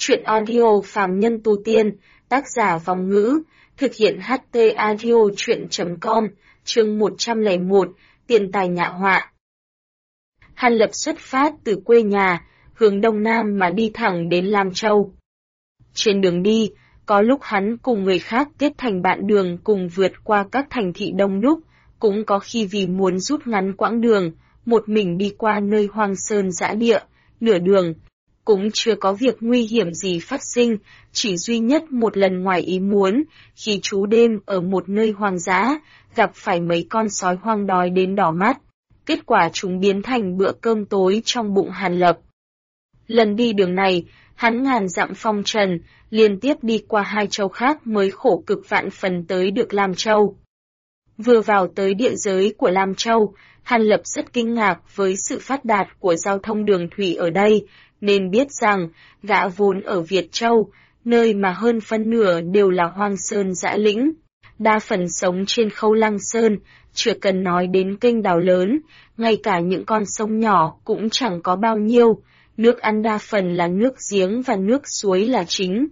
Truyện audio phàm nhân tu tiên, tác giả Vòng Ngữ, thực hiện HT audio truyện.com, chương 101, tiền tài nhạ họa. Hàn Lập xuất phát từ quê nhà, hướng đông nam mà đi thẳng đến Lam Châu. Trên đường đi, có lúc hắn cùng người khác kết thành bạn đường cùng vượt qua các thành thị đông đúc, cũng có khi vì muốn rút ngắn quãng đường, một mình đi qua nơi hoang sơn dã địa, nửa đường. Cũng chưa có việc nguy hiểm gì phát sinh, chỉ duy nhất một lần ngoài ý muốn, khi trú đêm ở một nơi hoang dã, gặp phải mấy con sói hoang đói đến đỏ mắt. Kết quả chúng biến thành bữa cơm tối trong bụng Hàn Lập. Lần đi đường này, hắn ngàn dặm phong trần, liên tiếp đi qua hai châu khác mới khổ cực vạn phần tới được Lam Châu. Vừa vào tới địa giới của Lam Châu, Hàn Lập rất kinh ngạc với sự phát đạt của giao thông đường thủy ở đây, nên biết rằng, gã vốn ở Việt Châu, nơi mà hơn phân nửa đều là hoang sơn dã lĩnh. Đa phần sống trên khâu lăng sơn, chưa cần nói đến kênh đào lớn, ngay cả những con sông nhỏ cũng chẳng có bao nhiêu, nước ăn đa phần là nước giếng và nước suối là chính.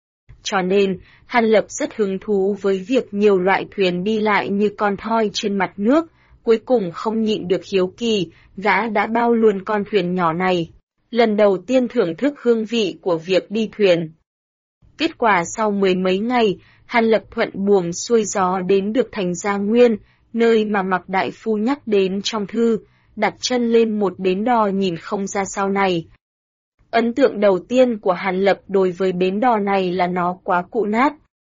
Cho nên, Hàn Lập rất hứng thú với việc nhiều loại thuyền đi lại như con thoi trên mặt nước, cuối cùng không nhịn được hiếu kỳ, gã đã bao luôn con thuyền nhỏ này. Lần đầu tiên thưởng thức hương vị của việc đi thuyền. Kết quả sau mười mấy ngày, Hàn Lập thuận buồm xuôi gió đến được thành Gia Nguyên, nơi mà Mạc Đại Phu nhắc đến trong thư, đặt chân lên một bến đò nhìn không ra sao này. Ấn tượng đầu tiên của Hàn Lập đối với bến đò này là nó quá cũ nát.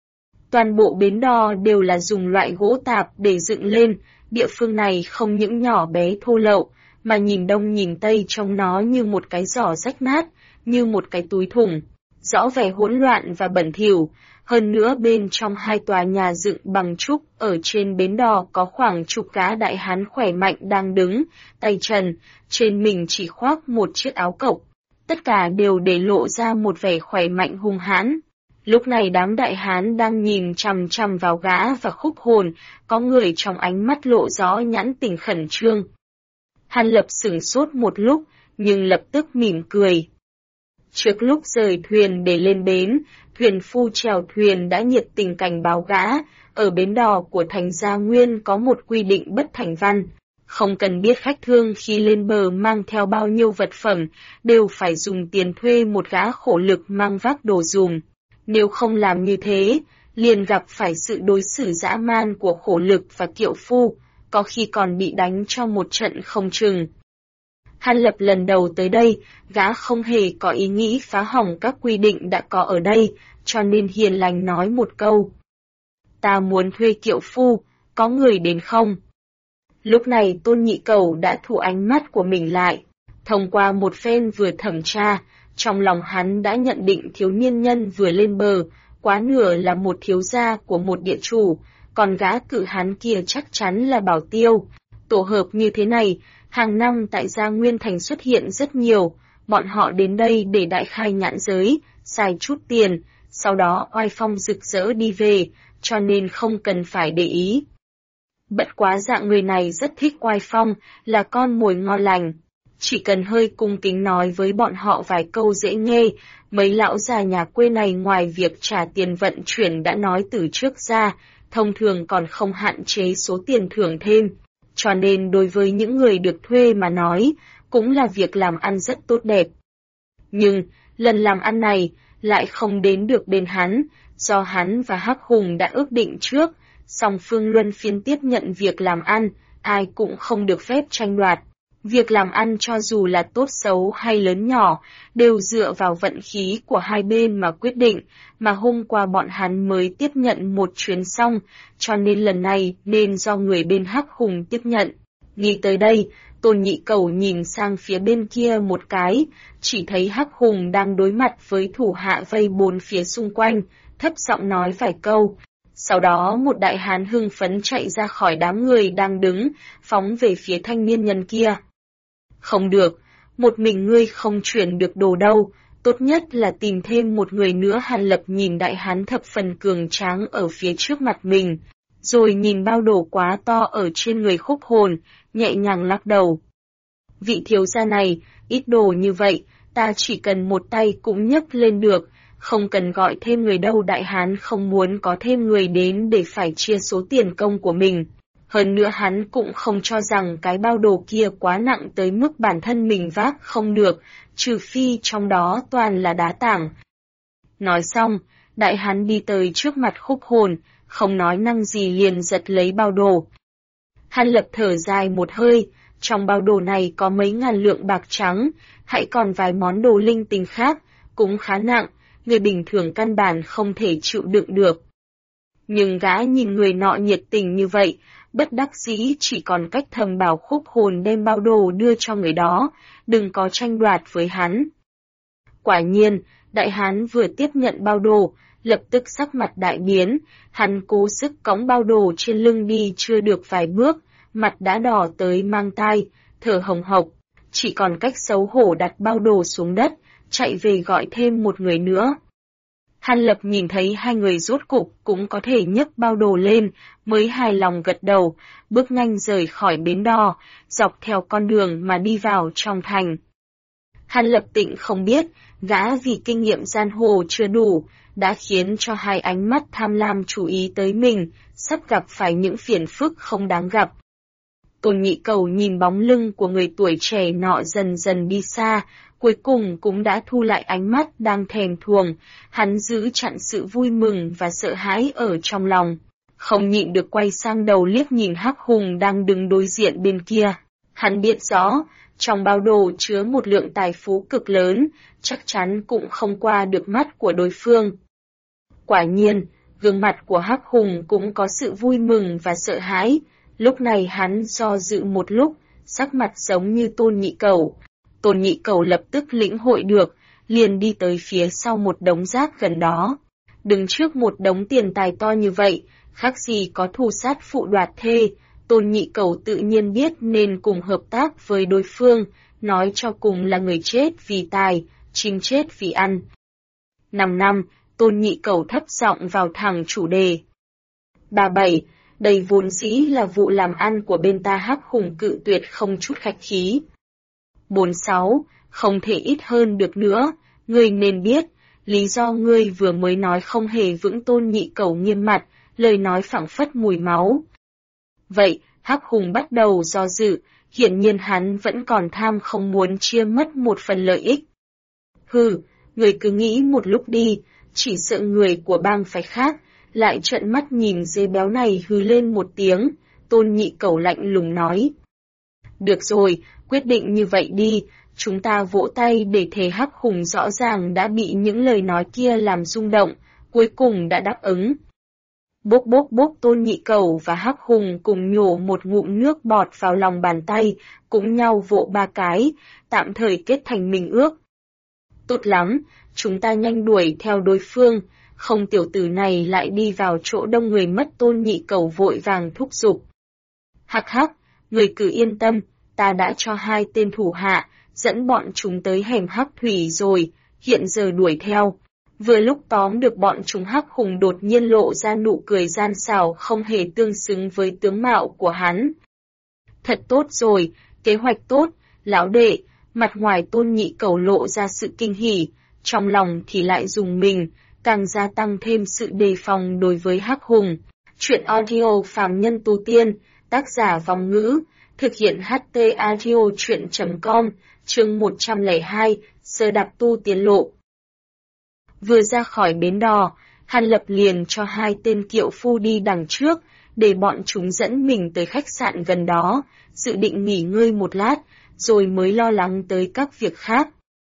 Toàn bộ bến đò đều là dùng loại gỗ tạp để dựng lên, địa phương này không những nhỏ bé thô lậu, mà nhìn đông nhìn tây trông nó như một cái giỏ rách nát, như một cái túi thùng, rõ vẻ hỗn loạn và bẩn thỉu. Hơn nữa bên trong hai tòa nhà dựng bằng trúc ở trên bến đò có khoảng chục gã đại hán khỏe mạnh đang đứng, tay trần, trên mình chỉ khoác một chiếc áo cộc. Tất cả đều để lộ ra một vẻ khỏe mạnh hung hãn. Lúc này đám đại hán đang nhìn chằm chằm vào gã và Khúc Hồn, có người trong ánh mắt lộ rõ nhãn tình khẩn trương. Hàn Lập sửng sốt một lúc, nhưng lập tức mỉm cười. Trước lúc rời thuyền để lên bến, thuyền phu chèo thuyền đã nhiệt tình cảnh báo gã, ở bến đò của thành Gia Nguyên có một quy định bất thành văn. Không cần biết khách thương khi lên bờ mang theo bao nhiêu vật phẩm, đều phải dùng tiền thuê một gã khổ lực mang vác đồ dùng. Nếu không làm như thế, liền gặp phải sự đối xử dã man của khổ lực và kiệu phu, có khi còn bị đánh cho một trận không chừng. Hàn Lập lần đầu tới đây, gã không hề có ý nghĩ phá hỏng các quy định đã có ở đây, cho nên hiền lành nói một câu. Ta muốn thuê kiệu phu, có người đến không? Lúc này Tôn Nhị Cẩu đã thu ánh mắt của mình lại. Thông qua một phen vừa thẩm tra, trong lòng hắn đã nhận định thiếu niên nhân vừa lên bờ, quá nửa là một thiếu gia của một địa chủ, còn gã cự hán kia chắc chắn là bảo tiêu. Tổ hợp như thế này, hàng năm tại Gia Nguyên Thành xuất hiện rất nhiều, bọn họ đến đây để đại khai nhãn giới, xài chút tiền, sau đó oai phong rực rỡ đi về, cho nên không cần phải để ý. Bất quá dạng người này rất thích oai phong, là con mồi ngon lành. Chỉ cần hơi cung kính nói với bọn họ vài câu dễ nghe, mấy lão già nhà quê này ngoài việc trả tiền vận chuyển đã nói từ trước ra, thông thường còn không hạn chế số tiền thưởng thêm. Cho nên đối với những người được thuê mà nói, cũng là việc làm ăn rất tốt đẹp. Nhưng, lần làm ăn này, lại không đến được bên hắn, do hắn và Hắc Hùng đã ước định trước, song phương luân phiên tiếp nhận việc làm ăn, ai cũng không được phép tranh đoạt. Việc làm ăn cho dù là tốt xấu hay lớn nhỏ, đều dựa vào vận khí của hai bên mà quyết định, mà hôm qua bọn hắn mới tiếp nhận một chuyến xong, cho nên lần này nên do người bên Hắc Hùng tiếp nhận. Nghĩ tới đây, Tôn Nhị Cẩu nhìn sang phía bên kia một cái, chỉ thấy Hắc Hùng đang đối mặt với thủ hạ vây bốn phía xung quanh, thấp giọng nói vài câu. Sau đó một đại hán hưng phấn chạy ra khỏi đám người đang đứng, phóng về phía thanh niên nhân kia. Không được, một mình ngươi không chuyển được đồ đâu, tốt nhất là tìm thêm một người nữa. Hàn Lập nhìn đại hán thập phần cường tráng ở phía trước mặt mình, rồi nhìn bao đồ quá to ở trên người Khúc Hồn, nhẹ nhàng lắc đầu. Vị thiếu gia này, ít đồ như vậy, ta chỉ cần một tay cũng nhấc lên được, không cần gọi thêm người đâu. Đại hán không muốn có thêm người đến để phải chia số tiền công của mình. Hơn nữa hắn cũng không cho rằng cái bao đồ kia quá nặng tới mức bản thân mình vác không được, trừ phi trong đó toàn là đá tảng. Nói xong, đại hán đi tới trước mặt Khúc Hồn, không nói năng gì liền giật lấy bao đồ. Hàn Lập thở dài một hơi, trong bao đồ này có mấy ngàn lượng bạc trắng, hãy còn vài món đồ linh tinh khác, cũng khá nặng, người bình thường căn bản không thể chịu đựng được. Nhưng gã nhìn người nọ nhiệt tình như vậy, bất đắc dĩ chỉ còn cách thầm bảo Khúc Hồn đem bao đồ đưa cho người đó, đừng có tranh đoạt với hắn. Quả nhiên, đại hán vừa tiếp nhận bao đồ, lập tức sắc mặt đại biến, hắn cố sức cõng bao đồ trên lưng đi chưa được vài bước, mặt đã đỏ tới mang tai, thở hồng hộc, chỉ còn cách xấu hổ đặt bao đồ xuống đất, chạy về gọi thêm một người nữa. Hàn Lập nhìn thấy hai người rốt cục cũng có thể nhấc bao đồ lên, mới hài lòng gật đầu, bước nhanh rời khỏi bến đò, dọc theo con đường mà đi vào trong thành. Hàn Lập Tịnh không biết, gã vì kinh nghiệm giang hồ chưa đủ, đã khiến cho hai ánh mắt tham lam chú ý tới mình, sắp gặp phải những phiền phức không đáng gặp. Tôn Nhị Cầu nhìn bóng lưng của người tuổi trẻ nọ dần dần đi xa, cuối cùng cũng đã thu lại ánh mắt đang thèm thuồng, hắn giữ chặn sự vui mừng và sợ hãi ở trong lòng. Không nhịn được quay sang đầu liếc nhìn Hắc Hùng đang đứng đối diện bên kia. Hắn biết rõ, trong bao đồ chứa một lượng tài phú cực lớn, chắc chắn cũng không qua được mắt của đối phương. Quả nhiên, gương mặt của Hắc Hùng cũng có sự vui mừng và sợ hãi. Lúc này hắn do dự một lúc, sắc mặt giống như Tôn Nhị Cầu. Tôn Nhị Cầu lập tức lĩnh hội được, liền đi tới phía sau một đống rác gần đó. Đứng trước một đống tiền tài to như vậy, khác gì có thù sát phụ đoạt thê, Tôn Nhị Cầu tự nhiên biết nên cùng hợp tác với đối phương, nói cho cùng là người chết vì tài, chim chết vì ăn. 5 năm, Tôn Nhị Cầu thấp giọng vào thẳng chủ đề. 37. Đây vốn dĩ là vụ làm ăn của bên ta. Hắc Hùng cự tuyệt không chút khách khí. 46. Không thể ít hơn được nữa, ngươi nên biết, lý do ngươi vừa mới nói không hề vững. Tôn Nhị Cầu nghiêm mặt, lời nói phảng phất mùi máu. Vậy, Hắc Hùng bắt đầu do dự, hiển nhiên hắn vẫn còn tham không muốn chia mất một phần lợi ích. Hừ, ngươi cứ nghĩ một lúc đi, chỉ sợ người của bang phái khác, lại trợn mắt nhìn dê béo này hừ lên một tiếng, Tôn Nhị Cầu lạnh lùng nói. Được rồi, quyết định như vậy đi, chúng ta vỗ tay để thề. Hắc Hùng rõ ràng đã bị những lời nói kia làm rung động, cuối cùng đã đáp ứng. Bốc bốc bốc, Tôn Nhị Cầu và Hắc Hùng cùng nhổ một ngụm nước bọt vào lòng bàn tay, cũng nhau vỗ 3 cái, tạm thời kết thành minh ước. Tốt lắm, chúng ta nhanh đuổi theo đối phương, không tiểu tử này lại đi vào chỗ đông người mất. Tôn Nhị Cầu vội vàng thúc giục. Hắc hắc, người cứ yên tâm, ta đã cho 2 tên thủ hạ, dẫn bọn chúng tới hẻm Hắc Thủy rồi, hiện giờ đuổi theo. Vừa lúc tóm được bọn chúng, Hắc Hùng đột nhiên lộ ra nụ cười gian xảo không hề tương xứng với tướng mạo của hắn. Thật tốt rồi, kế hoạch tốt, lão đệ. Mặt ngoài Tôn Nhị Cầu lộ ra sự kinh hỉ, trong lòng thì lại rùng mình, càng gia tăng thêm sự đề phòng đối với Hắc Hùng. Chuyện audio Phàm Nhân Tu Tiên, tác giả Vong Ngữ, thực hiện HT Audio Chuyện.com, chương 102, Sơ Đạp Tu Tiên Lộ. Vừa ra khỏi bến đò, Hàn Lập liền cho 2 tên kiệu phu đi đằng trước, để bọn chúng dẫn mình tới khách sạn gần đó, dự định nghỉ ngơi một lát, rồi mới lo lắng tới các việc khác.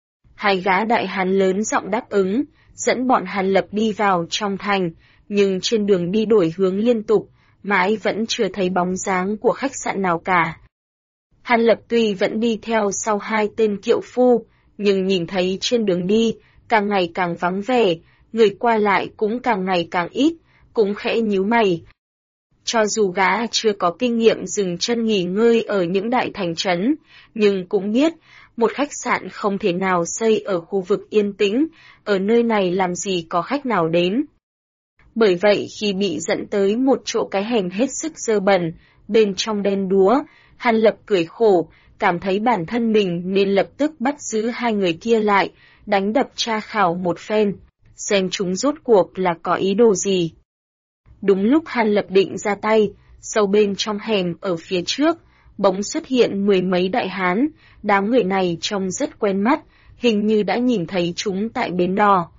2 gã đại hán lớn giọng đáp ứng, dẫn bọn Hàn Lập đi vào trong thành, nhưng trên đường đi đổi hướng liên tục, mãi vẫn chưa thấy bóng dáng của khách sạn nào cả. Hàn Lập tuy vẫn đi theo sau 2 tên kiệu phu, nhưng nhìn thấy trên đường đi, càng ngày càng vắng vẻ, người qua lại cũng càng ngày càng ít, cũng khẽ nhíu mày. Cho dù gã chưa có kinh nghiệm dừng chân nghỉ ngơi ở những đại thành trấn, nhưng cũng biết, một khách sạn không thể nào xây ở khu vực yên tĩnh, ở nơi này làm gì có khách nào đến. Bởi vậy khi bị dẫn tới một chỗ cái hẻm hết sức dơ bẩn, bên trong đen đúa, Hàn Lập cười khổ, cảm thấy bản thân mình nên lập tức bắt giữ hai người kia lại, đánh đập tra khảo một phen, xem chúng rốt cuộc là có ý đồ gì. Đúng lúc Hàn Lập định ra tay, sâu bên trong hẻm ở phía trước, bỗng xuất hiện mười mấy đại hán, đám người này trông rất quen mắt, hình như đã nhìn thấy chúng tại bến đò.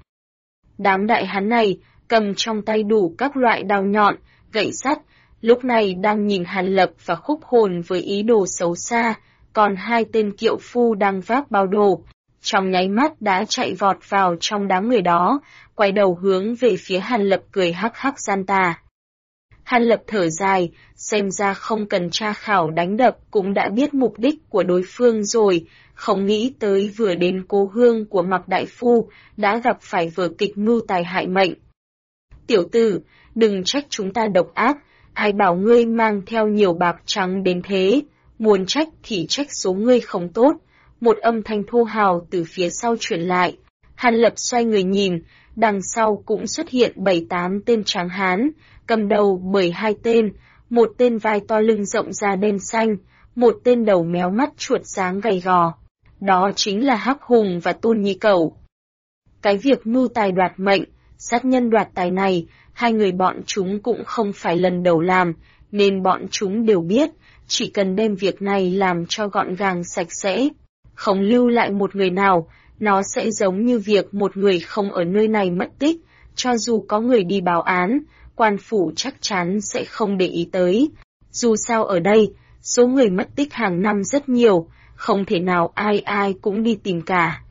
Đám đại hán này cầm trong tay đủ các loại đao nhọn, gậy sắt, lúc này đang nhìn Hàn Lập và Khúc Hồn với ý đồ xấu xa, còn hai tên kiệu phu đang vác bao đồ, trong nháy mắt đã chạy vọt vào trong đám người đó, quay đầu hướng về phía Hàn Lập cười hắc hắc gian tà. Hàn Lập thở dài, xem ra không cần tra khảo đánh đập cũng đã biết mục đích của đối phương rồi, không nghĩ tới vừa đến cố hương của Mạc Đại Phu, đã gặp phải vở kịch mưu tài hại mệnh. Tiểu tử, đừng trách chúng ta độc ác, ai bảo ngươi mang theo nhiều bạc trắng đến thế, muốn trách thì trách số ngươi không tốt. Một âm thanh thô hào từ phía sau truyền lại. Hàn Lập xoay người nhìn, đằng sau cũng xuất hiện 7-8 tên tráng hán, cầm đầu bởi 2 tên, một tên vai to lưng rộng da đen xanh, một tên đầu méo mắt chuột dáng gầy gò. Đó chính là Hắc Hùng và Tôn Nhị Cẩu. Cái việc mưu tài đoạt mệnh, sát nhân đoạt tài này, hai người bọn chúng cũng không phải lần đầu làm, nên bọn chúng đều biết, chỉ cần đem việc này làm cho gọn gàng sạch sẽ, không lưu lại một người nào, nó sẽ giống như việc một người không ở nơi này mất tích, cho dù có người đi báo án, quan phủ chắc chắn sẽ không để ý tới. Dù sao ở đây, số người mất tích hàng năm rất nhiều, không thể nào ai ai cũng đi tìm cả.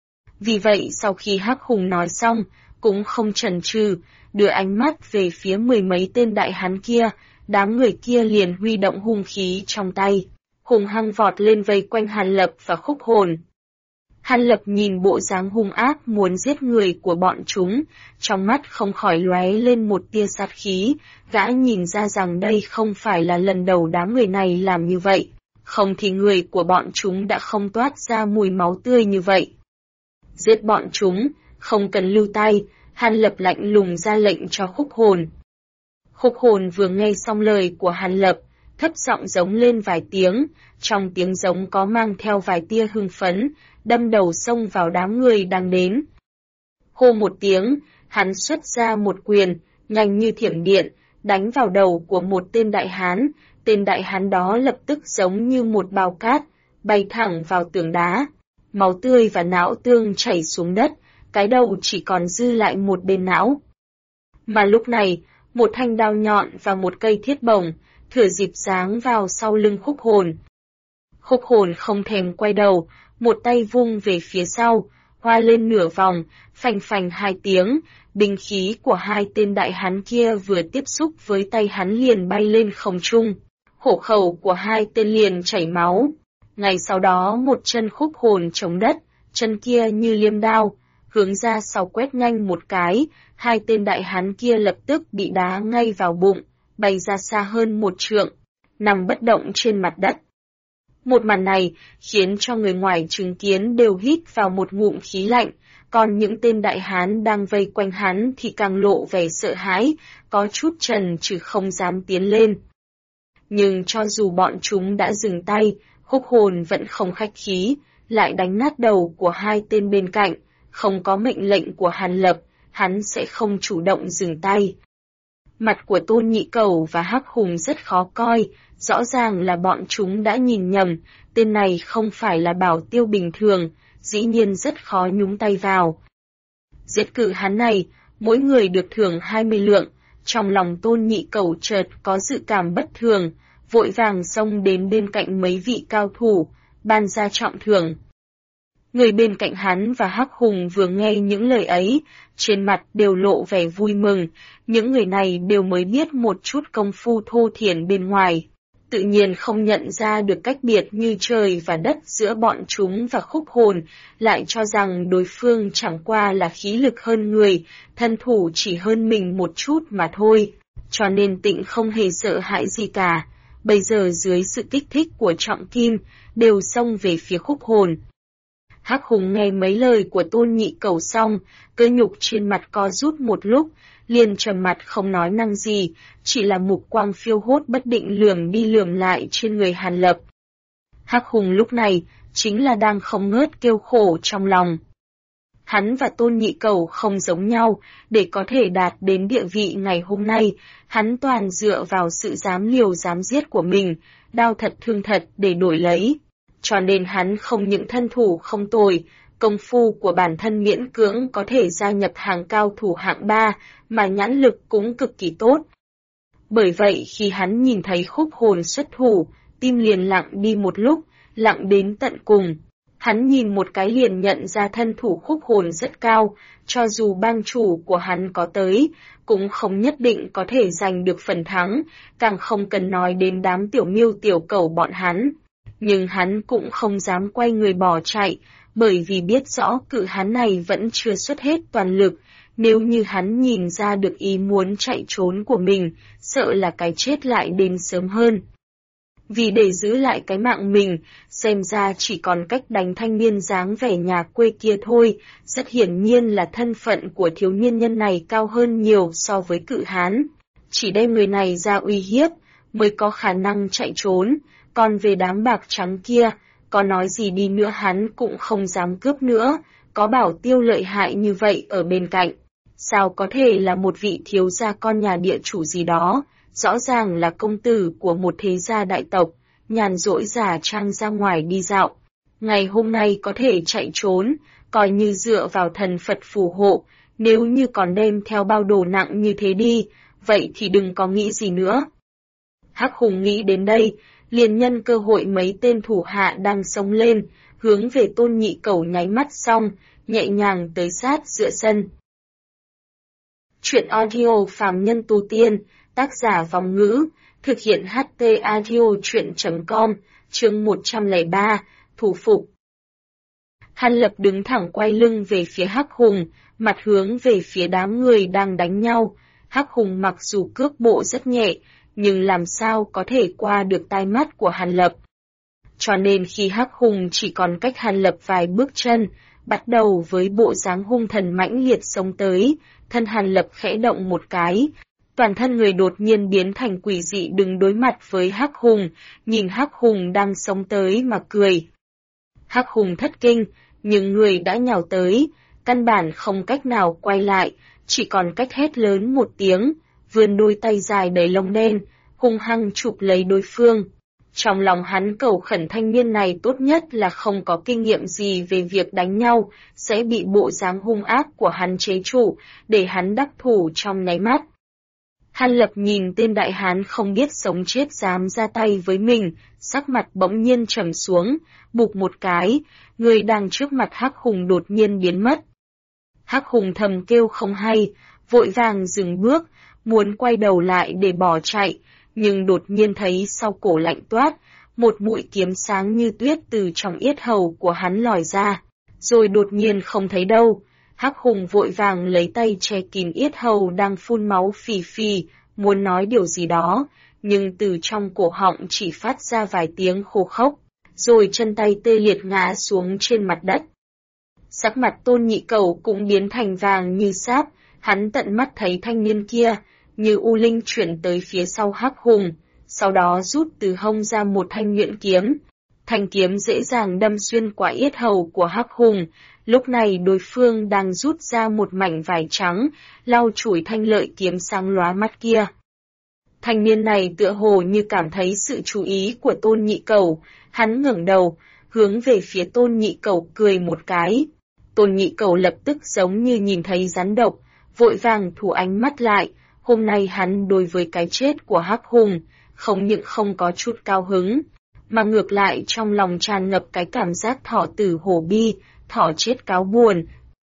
Vì vậy sau khi Hắc Hùng nói xong, cũng không chần chừ, đưa ánh mắt về phía mười mấy tên đại hán kia, đám người kia liền huy động hung khí trong tay, hùng hăng vọt lên vây quanh Hàn Lập và Khúc Hồn. Hàn Lập nhìn bộ dáng hung ác muốn giết người của bọn chúng, trong mắt không khỏi lóe lên một tia sát khí, gã nhìn ra rằng đây không phải là lần đầu đám người này làm như vậy, không thì người của bọn chúng đã không toát ra mùi máu tươi như vậy. Giết bọn chúng, không cần lưu tay, Hàn Lập lạnh lùng ra lệnh cho Khúc Hồn. Khúc Hồn vừa nghe xong lời của Hàn Lập, thấp giọng giống lên vài tiếng, trong tiếng giống có mang theo vài tia hưng phấn, đâm đầu xông vào đám người đang đến. Hô một tiếng, hắn xuất ra một quyền, nhanh như thiểm điện, đánh vào đầu của một tên đại hán đó lập tức giống như một bao cát, bay thẳng vào tường đá. Máu tươi và não tương chảy xuống đất, cái đầu chỉ còn dư lại một bên não. Mà lúc này, một thanh đao nhọn và một cây thiết bổng, thừa dịp giáng vào sau lưng Khúc Hồn. Khúc Hồn không thèm quay đầu, một tay vung về phía sau, hoa lên nửa vòng, phành phành 2 tiếng, binh khí của hai tên đại hán kia vừa tiếp xúc với tay hắn liền bay lên không trung. Hổ khẩu của hai tên liền chảy máu. Ngay sau đó một chân Khúc Hồn chống đất, chân kia như liêm đao, hướng ra sau quét nhanh một cái, hai tên đại hán kia lập tức bị đá ngay vào bụng, bay ra xa hơn 1 trượng, nằm bất động trên mặt đất. Một màn này khiến cho người ngoài chứng kiến đều hít vào một ngụm khí lạnh, còn những tên đại hán đang vây quanh hắn thì càng lộ vẻ sợ hãi, có chút chần chừ không dám tiến lên. Nhưng cho dù bọn chúng đã dừng tay, Khúc Hồn vẫn không khách khí, lại đánh nát đầu của hai tên bên cạnh, không có mệnh lệnh của Hàn Lập, hắn sẽ không chủ động dừng tay. Mặt của Tôn Nhị Cẩu và Hắc Hùng rất khó coi, rõ ràng là bọn chúng đã nhìn nhầm, tên này không phải là Bảo Tiêu bình thường, dĩ nhiên rất khó nhúng tay vào. Giết cử hắn này, mỗi người được thưởng 20 lượng, trong lòng Tôn Nhị Cẩu chợt có dự cảm bất thường, vội vàng xông đến bên cạnh mấy vị cao thủ, ban ra trọng thưởng. Người bên cạnh hắn và Hắc Hùng vừa nghe những lời ấy, trên mặt đều lộ vẻ vui mừng, những người này đều mới biết một chút công phu thô thiển bên ngoài, tự nhiên không nhận ra được cách biệt như trời và đất giữa bọn chúng và Khúc Hồn, lại cho rằng đối phương chẳng qua là khí lực hơn người, thân thủ chỉ hơn mình một chút mà thôi, cho nên Tịnh không hề sợ hãi gì cả, bây giờ dưới sự kích thích của Trọng Kim, đều xông về phía Khúc Hồn. Hắc Hùng nghe mấy lời của Tôn Nhị Cẩu xong, cơ nhục trên mặt co rút một lúc, liền trầm mặt không nói năng gì, chỉ là mục quang phiêu hốt bất định lườm đi lườm lại trên người Hàn Lập. Hắc Hùng lúc này chính là đang không ngớt kêu khổ trong lòng. Hắn và Tôn Nhị Cẩu không giống nhau, để có thể đạt đến địa vị ngày hôm nay, hắn toàn dựa vào sự dám liều dám giết của mình, đao thật thương thật để đổi lấy. Cho nên hắn không những thân thủ không tồi, công phu của bản thân miễn cưỡng có thể gia nhập hàng cao thủ hạng 3, mà nhãn lực cũng cực kỳ tốt. Bởi vậy khi hắn nhìn thấy Khúc Hồn xuất thủ, tim liền lặng đi một lúc, lặng đến tận cùng. Hắn nhìn một cái liền nhận ra thân thủ Khúc Hồn rất cao, cho dù bang chủ của hắn có tới, cũng không nhất định có thể giành được phần thắng, càng không cần nói đến đám tiểu miêu tiểu cẩu bọn hắn. Nhưng hắn cũng không dám quay người bỏ chạy, bởi vì biết rõ cự hán này vẫn chưa xuất hết toàn lực, nếu như hắn nhìn ra được ý muốn chạy trốn của mình, sợ là cái chết lại đến sớm hơn. Vì để giữ lại cái mạng mình, xem ra chỉ còn cách đánh thanh niên dáng vẻ nhà quê kia thôi, rất hiển nhiên là thân phận của thiếu niên nhân này cao hơn nhiều so với cự hán. Chỉ đem người này ra uy hiếp, mới có khả năng chạy trốn, còn về đám bạc trắng kia, có nói gì đi nữa hắn cũng không dám cướp nữa, có bảo tiêu lợi hại như vậy ở bên cạnh. Sao có thể là một vị thiếu gia con nhà địa chủ gì đó, rõ ràng là công tử của một thế gia đại tộc, nhàn rỗi giả trang ra ngoài đi dạo. Ngày hôm nay có thể chạy trốn, coi như dựa vào thần Phật phù hộ, nếu như còn đem theo bao đồ nặng như thế đi, vậy thì đừng có nghĩ gì nữa. Hắc Hùng nghĩ đến đây, liền nhân cơ hội mấy tên thủ hạ đang xông lên, hướng về Tôn Nhị Cẩu nháy mắt xong, nhẹ nhàng tới sát giữa sân. Chuyện audio phàm nhân tu tiên, tác giả Vong Ngữ, thực hiện HT audio chuyện.com, chương 103, thủ phục. Hàn Lập đứng thẳng quay lưng về phía Hắc Hùng, mặt hướng về phía đám người đang đánh nhau. Hắc Hùng mặc dù cước bộ rất nhẹ, nhưng làm sao có thể qua được tai mắt của Hàn Lập. Cho nên khi Hắc Hùng chỉ còn cách Hàn Lập vài bước chân, bắt đầu với bộ dáng hung thần mãnh liệt xông tới, thân Hàn Lập khẽ động một cái, toàn thân người đột nhiên biến thành quỷ dị đứng đối mặt với Hắc Hùng, nhìn Hắc Hùng đang xông tới mà cười. Hắc Hùng thất kinh, nhưng người đã nhào tới, căn bản không cách nào quay lại, chỉ còn cách hét lớn một tiếng, vươn đôi tay dài đầy lông đen, hung hăng chụp lấy đối phương. Trong lòng hắn cầu khẩn thanh niên này tốt nhất là không có kinh nghiệm gì về việc đánh nhau, sẽ bị bộ dáng hung ác của hắn chế trụ, để hắn đắc thủ trong nháy mắt. Hàn Lập nhìn tên đại hán không biết sống chết dám ra tay với mình, sắc mặt bỗng nhiên trầm xuống, bụp một cái, người đang trước mặt Hắc Hùng đột nhiên biến mất. Hắc Hùng thầm kêu không hay, vội vàng dừng bước, muốn quay đầu lại để bỏ chạy, nhưng đột nhiên thấy sau cổ lạnh toát, một mũi kiếm sáng như tuyết từ trong yết hầu của hắn lòi ra, rồi đột nhiên không thấy đâu. Hắc Hùng vội vàng lấy tay che kín yết hầu đang phun máu phì phì, muốn nói điều gì đó, nhưng từ trong cổ họng chỉ phát ra vài tiếng khô khốc, rồi chân tay tê liệt ngã xuống trên mặt đất. Sắc mặt Tôn Nhị Cẩu cũng biến thành vàng như sáp, hắn tận mắt thấy thanh niên kia, như u linh chuyển tới phía sau Hắc Hùng, sau đó rút từ hông ra một thanh nhuyễn kiếm. Thanh kiếm dễ dàng đâm xuyên qua yết hầu của Hắc Hùng, lúc này đối phương đang rút ra một mảnh vải trắng, lau chùi thanh lợi kiếm sáng lóa mắt kia. Thanh niên này tựa hồ như cảm thấy sự chú ý của Tôn Nhị Cẩu, hắn ngẩng đầu, hướng về phía Tôn Nhị Cẩu cười một cái. Tôn Nhị Cẩu lập tức giống như nhìn thấy rắn độc, vội vàng thu ánh mắt lại, hôm nay hắn đối với cái chết của Hắc Hùng, không những không có chút cao hứng, mà ngược lại trong lòng tràn ngập cái cảm giác thỏ tử hổ bi, thỏ chết cáo buồn.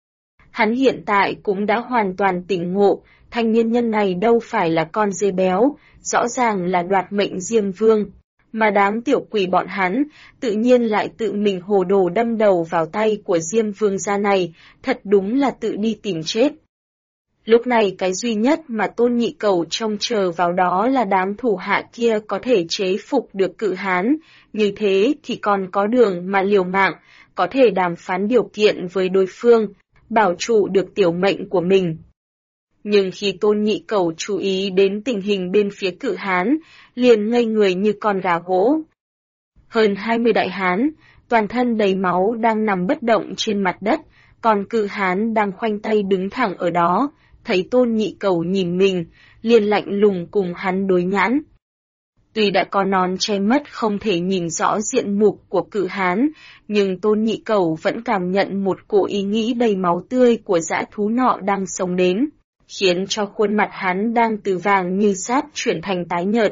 Hắn hiện tại cũng đã hoàn toàn tỉnh ngộ, thanh niên nhân này đâu phải là con dê béo, rõ ràng là đoạt mệnh Diêm Vương. Mà đám tiểu quỷ bọn hắn, tự nhiên lại tự mình hồ đồ đâm đầu vào tay của Diêm Vương gia này, thật đúng là tự đi tìm chết. Lúc này cái duy nhất mà Tôn Nhị Cẩu trông chờ vào đó là đám thủ hạ kia có thể chế phục được cự hán, như thế thì còn có đường mà liều mạng, có thể đàm phán điều kiện với đối phương, bảo trụ được tiểu mệnh của mình. Nhưng khi Tôn Nhị Cẩu chú ý đến tình hình bên phía cự hán, liền ngây người như con gà gỗ. Hơn 20 đại hán, toàn thân đầy máu đang nằm bất động trên mặt đất, còn cự hán đang khoanh tay đứng thẳng ở đó, thấy Tôn Nhị Cẩu nhìn mình, liền lạnh lùng cùng hắn đối nhãn. Tuy đã có nón che mất không thể nhìn rõ diện mục của cự hán, nhưng Tôn Nhị Cẩu vẫn cảm nhận một cỗ ý nghĩ đầy máu tươi của dã thú nọ đang sống đến, khiến cho khuôn mặt hắn đang từ vàng như sáp chuyển thành tái nhợt.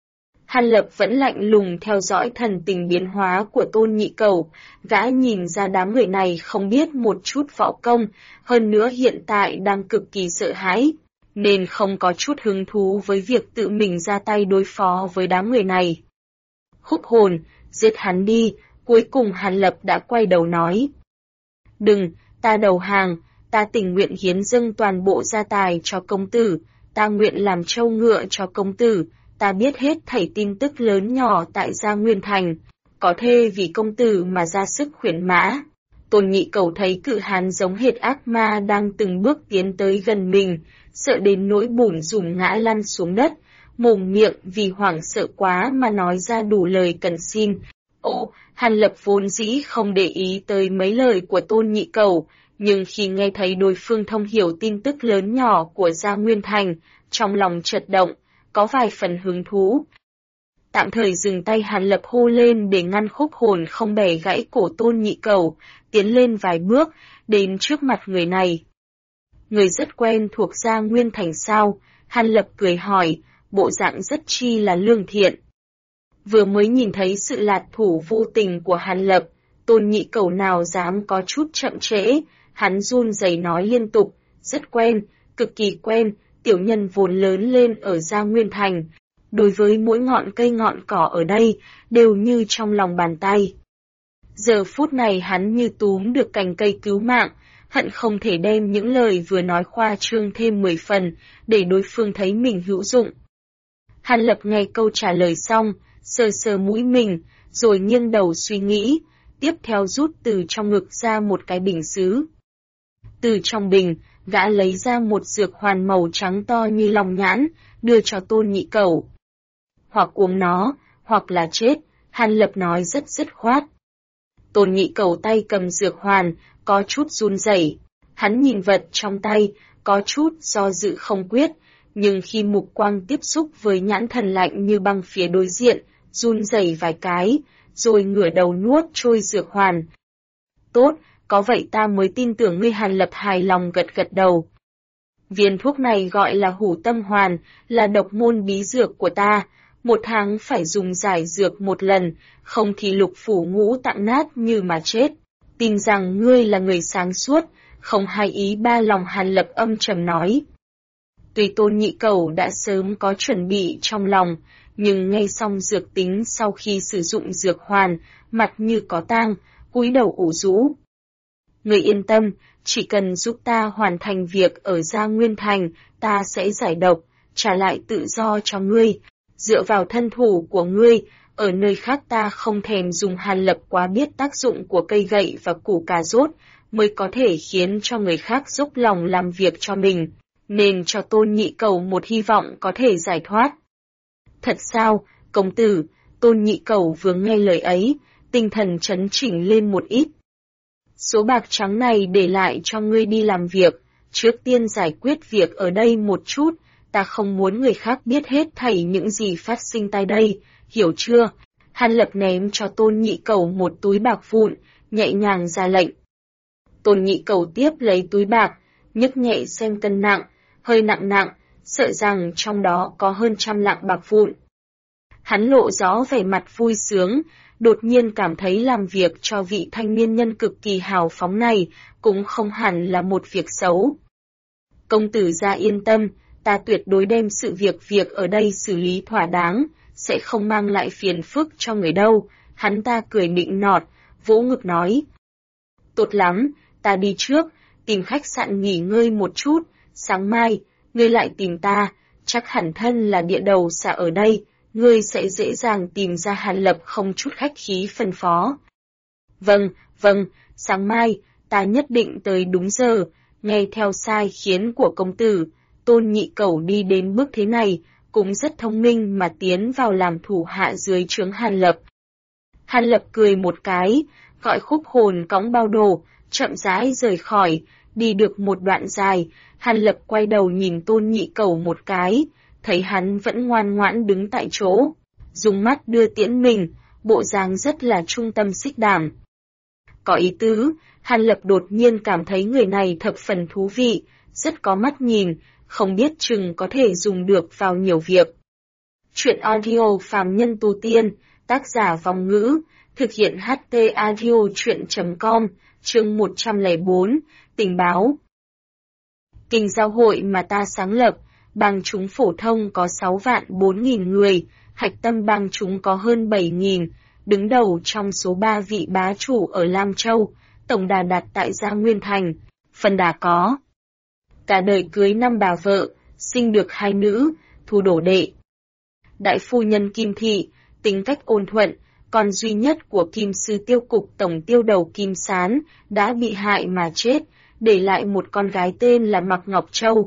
Hàn Lập vẫn lạnh lùng theo dõi thần tình biến hóa của Tôn Nhị Cẩu, gã nhìn ra đám người này không biết một chút võ công, hơn nữa hiện tại đang cực kỳ sợ hãi, nên không có chút hứng thú với việc tự mình ra tay đối phó với đám người này. Húc Hồn, giết hắn đi, cuối cùng Hàn Lập đã quay đầu nói. Đừng, ta đầu hàng, ta tình nguyện hiến dâng toàn bộ gia tài cho công tử, ta nguyện làm trâu ngựa cho công tử, ta biết hết thảy tin tức lớn nhỏ tại Gia Nguyên Thành, có thể vì công tử mà ra sức khuyến mã. Tôn Nhị Cẩu thấy cự hán giống hệt ác ma đang từng bước tiến tới gần mình, sợ đến nỗi bủn rủn ngã lăn xuống đất, mồm miệng vì hoảng sợ quá mà nói ra đủ lời cần xin. Hàn Lập vốn dĩ không để ý tới mấy lời của Tôn Nhị Cẩu, nhưng khi nghe thấy đối phương thông hiểu tin tức lớn nhỏ của Gia Nguyên Thành, trong lòng chợt động, có vài phần hứng thú. Tạm thời dừng tay Hàn Lập hô lên để ngăn Húc Hồn không bẻ gãy cổ Tôn Nhị Cẩu, tiến lên vài bước, đến trước mặt người này. Người rất quen thuộc Gia Nguyên Thành sao? Hàn Lập cười hỏi, bộ dạng rất chi là lương thiện. Vừa mới nhìn thấy sự lạt thủ vô tình của Hàn Lập, Tôn Nhị Cẩu nào dám có chút chậm trễ, hắn run rẩy nói liên tục, rất quen, cực kỳ quen, tiểu nhân vốn lớn lên ở Gia Nguyên Thành. Đối với mỗi ngọn cây ngọn cỏ ở đây, đều như trong lòng bàn tay. Giờ phút này hắn như túm được cành cây cứu mạng, hận không thể đem những lời vừa nói khoa trương thêm 10 phần, để đối phương thấy mình hữu dụng. Hàn Lập nghe câu trả lời xong, sờ sờ mũi mình, rồi nghiêng đầu suy nghĩ, tiếp theo rút từ trong ngực ra một cái bình sứ. Từ trong bình, gã lấy ra một dược hoàn màu trắng to như lòng nhãn, đưa cho Tôn Nhị Cẩu. Hoặc uống nó, hoặc là chết, Hàn Lập nói rất dứt khoát. Tôn Nhị Cẩu tay cầm dược hoàn, có chút run rẩy. Hắn nhìn vật trong tay, có chút do dự không quyết, nhưng khi mục quang tiếp xúc với nhãn thần lạnh như băng phía đối diện, run rẩy vài cái, rồi ngửa đầu nuốt trôi dược hoàn. Tốt, có vậy ta mới tin tưởng ngươi. Hàn Lập hài lòng gật gật đầu. Viên thuốc này gọi là Hủ Tâm Hoàn, là độc môn bí dược của ta, 1 tháng phải dùng giải dược 1 lần, không thì lục phủ ngũ tạng nát như mà chết. Tin rằng ngươi là người sáng suốt, không hay ý ba lòng. Hàn Lập âm trầm nói. Tuy Tôn Nhị Cẩu đã sớm có chuẩn bị trong lòng, nhưng nghe xong dược tính sau khi sử dụng dược hoàn, mặt như có tang, cúi đầu ủ rũ. Ngươi yên tâm, chỉ cần giúp ta hoàn thành việc ở Gia Nguyên Thành, ta sẽ giải độc, trả lại tự do cho ngươi. Dựa vào thân thủ của ngươi, ở nơi khác ta không thèm dùng. Hàn Lập quá biết tác dụng của cây gậy và củ cà rốt, mới có thể khiến cho người khác dốc lòng làm việc cho mình, nên cho Tôn Nhị Cẩu một hy vọng có thể giải thoát. Thật sao, công tử? Tôn Nhị Cẩu vừa nghe lời ấy, tinh thần chấn chỉnh lên một ít. Số bạc trắng này để lại cho ngươi đi làm việc, trước tiên giải quyết việc ở đây một chút, ta không muốn người khác biết hết thảy những gì phát sinh tại đây, hiểu chưa? Hàn Lập ném cho Tôn Nhị Cẩu một túi bạc vụn, nhẹ nhàng ra lệnh. Tôn Nhị Cẩu tiếp lấy túi bạc, nhấc nhẹ xem cân nặng, hơi nặng nặng, sợ rằng trong đó có hơn 100 lạng bạc vụn. Hắn lộ rõ vẻ mặt vui sướng, đột nhiên cảm thấy làm việc cho vị thanh niên nhân cực kỳ hào phóng này cũng không hẳn là một việc xấu. Công tử gia yên tâm, ta tuyệt đối đem sự việc ở đây xử lý thỏa đáng, sẽ không mang lại phiền phức cho người đâu. Hắn ta cười nịnh nọt, vỗ ngực nói. Tốt lắm, ta đi trước, tìm khách sạn nghỉ ngơi một chút, sáng mai, ngươi lại tìm ta, chắc hẳn thân là địa đầu xà ở đây, ngươi sẽ dễ dàng tìm ra. Hàn Lập không chút khách khí phân phó. Vâng, sáng mai, ta nhất định tới đúng giờ, nghe theo sai khiến của công tử. Tôn Nhị Cẩu đi đến bước thế này, cũng rất thông minh mà tiến vào làm thủ hạ dưới trướng Hàn Lập. Hàn Lập cười một cái, gọi Khúc Hồn cõng bao đồ, chậm rãi rời khỏi. Đi được một đoạn dài, Hàn Lập quay đầu nhìn Tôn Nhị Cẩu một cái, thấy hắn vẫn ngoan ngoãn đứng tại chỗ, dùng mắt đưa tiễn mình, bộ dáng rất là trung tâm xích đảm. Có ý tứ, Hàn Lập đột nhiên cảm thấy người này thập phần thú vị, rất có mắt nhìn, không biết chừng có thể dùng được vào nhiều việc. Chuyện audio phàm nhân tu tiên, tác giả Vong Ngữ, thực hiện HT audio chuyện.com, chương 104, tình báo. Kinh giao hội mà ta sáng lập, bang chúng phổ thông có 6.400.000 người, hạch tâm bang chúng có hơn 7.000, đứng đầu trong số 3 vị bá chủ ở Lam Châu, tổng đà đặt tại Gia Nguyên Thành, phần đà có. Cả đời cưới 5 bà vợ, sinh được 2 nữ, thu đổ đệ. Đại phu nhân Kim Thị, tính cách ôn thuận, con duy nhất của Kim Sư Tiêu Cục tổng tiêu đầu Kim Sán, đã bị hại mà chết, để lại một con gái tên là Mạc Ngọc Châu.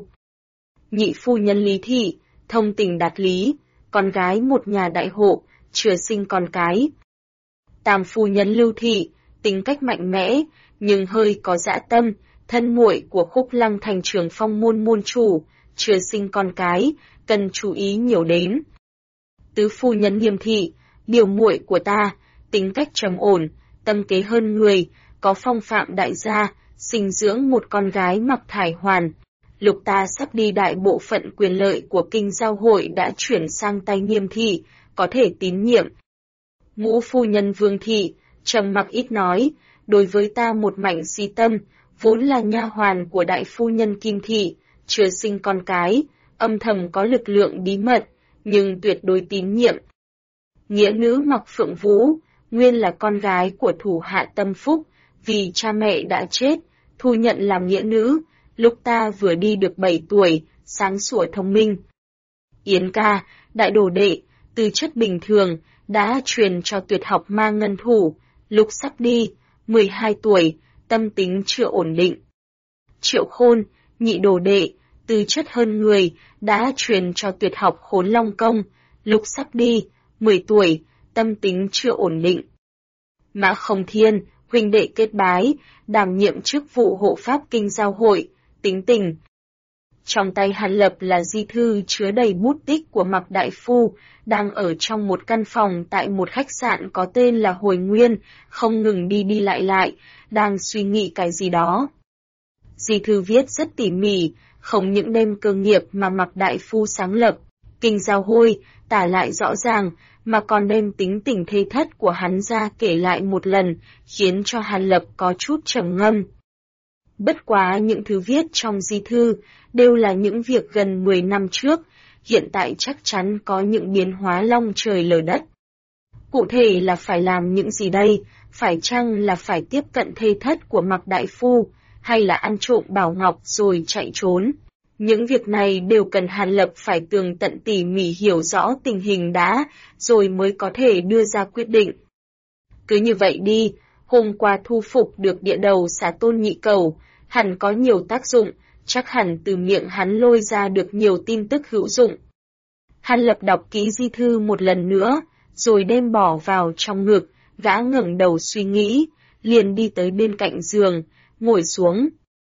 Nhị phu nhân Lý Thị, thông tình đạt lý, con gái một nhà đại hộ, chưa sinh con cái. Tam phu nhân Lưu Thị, tính cách mạnh mẽ, nhưng hơi có dã tâm, thân muội của Khúc Lăng thành trưởng phong môn môn chủ, chưa sinh con cái, cần chú ý nhiều đến. Tứ phu nhân Nghiêm Thị, biểu muội của ta, tính cách trầm ổn, tâm kế hơn người, có phong phạm đại gia, sinh dưỡng một con gái Mạc Thải Hoàn. Lúc ta sắp đi đại bộ phận quyền lợi của kinh giao hội đã chuyển sang tay Nghiêm Thị, có thể tín nhiệm. Ngũ phu nhân Vương Thị, trầm mặc ít nói, đối với ta một mảnh si tâm, vốn là nha hoàn của đại phu nhân Kim Thị, chưa sinh con cái, âm thầm có lực lượng bí mật, nhưng tuyệt đối tín nhiệm. Nghĩa nữ Mạc Phượng Vũ, nguyên là con gái của thủ hạ Tâm Phúc, vì cha mẹ đã chết, thu nhận làm nghĩa nữ, lúc ta vừa đi được 7 tuổi, sáng sủa thông minh. Yến ca, đại đồ đệ, tư chất bình thường, đã truyền cho tuyệt học ma ngân thủ, lúc sắp đi, 12 tuổi, tâm tính chưa ổn định. Triệu Khôn, nhị đồ đệ, tư chất hơn người, đã truyền cho tuyệt học Khốn Long Công, lúc sắp đi, 10 tuổi, tâm tính chưa ổn định. Mã Không Thiên, huynh đệ kết bái, đảm nhiệm chức vụ hộ pháp kinh giao hội, tính tình. Trong tay Hàn Lập là di thư chứa đầy bút tích của Mạc Đại Phu, đang ở trong một căn phòng tại một khách sạn có tên là Hồi Nguyên, không ngừng đi lại, đang suy nghĩ cái gì đó. Di thư viết rất tỉ mỉ, không những đem cơ nghiệp mà Mạc Đại Phu sáng lập, kinh giao hội, tả lại rõ ràng, mà còn đem tính tình thê thất của hắn ra kể lại một lần, khiến cho Hàn Lập có chút trầm ngâm. Bất quá những thứ viết trong di thư đều là những việc gần 10 năm trước, hiện tại chắc chắn có những biến hóa long trời lở đất. Cụ thể là phải làm những gì đây, phải chăng là phải tiếp cận thê thất của Mạc Đại Phu, hay là ăn trộm bảo ngọc rồi chạy trốn? Những việc này đều cần Hàn Lập phải tường tận tỉ mỉ hiểu rõ tình hình đã, rồi mới có thể đưa ra quyết định. Cứ như vậy đi, hôm qua thu phục được địa đầu xã Tôn Nhị Cẩu, hẳn có nhiều tác dụng, chắc hẳn từ miệng hắn lôi ra được nhiều tin tức hữu dụng. Hàn Lập đọc kỹ di thư một lần nữa, rồi đem bỏ vào trong ngực, gã ngẩng đầu suy nghĩ, liền đi tới bên cạnh giường, ngồi xuống.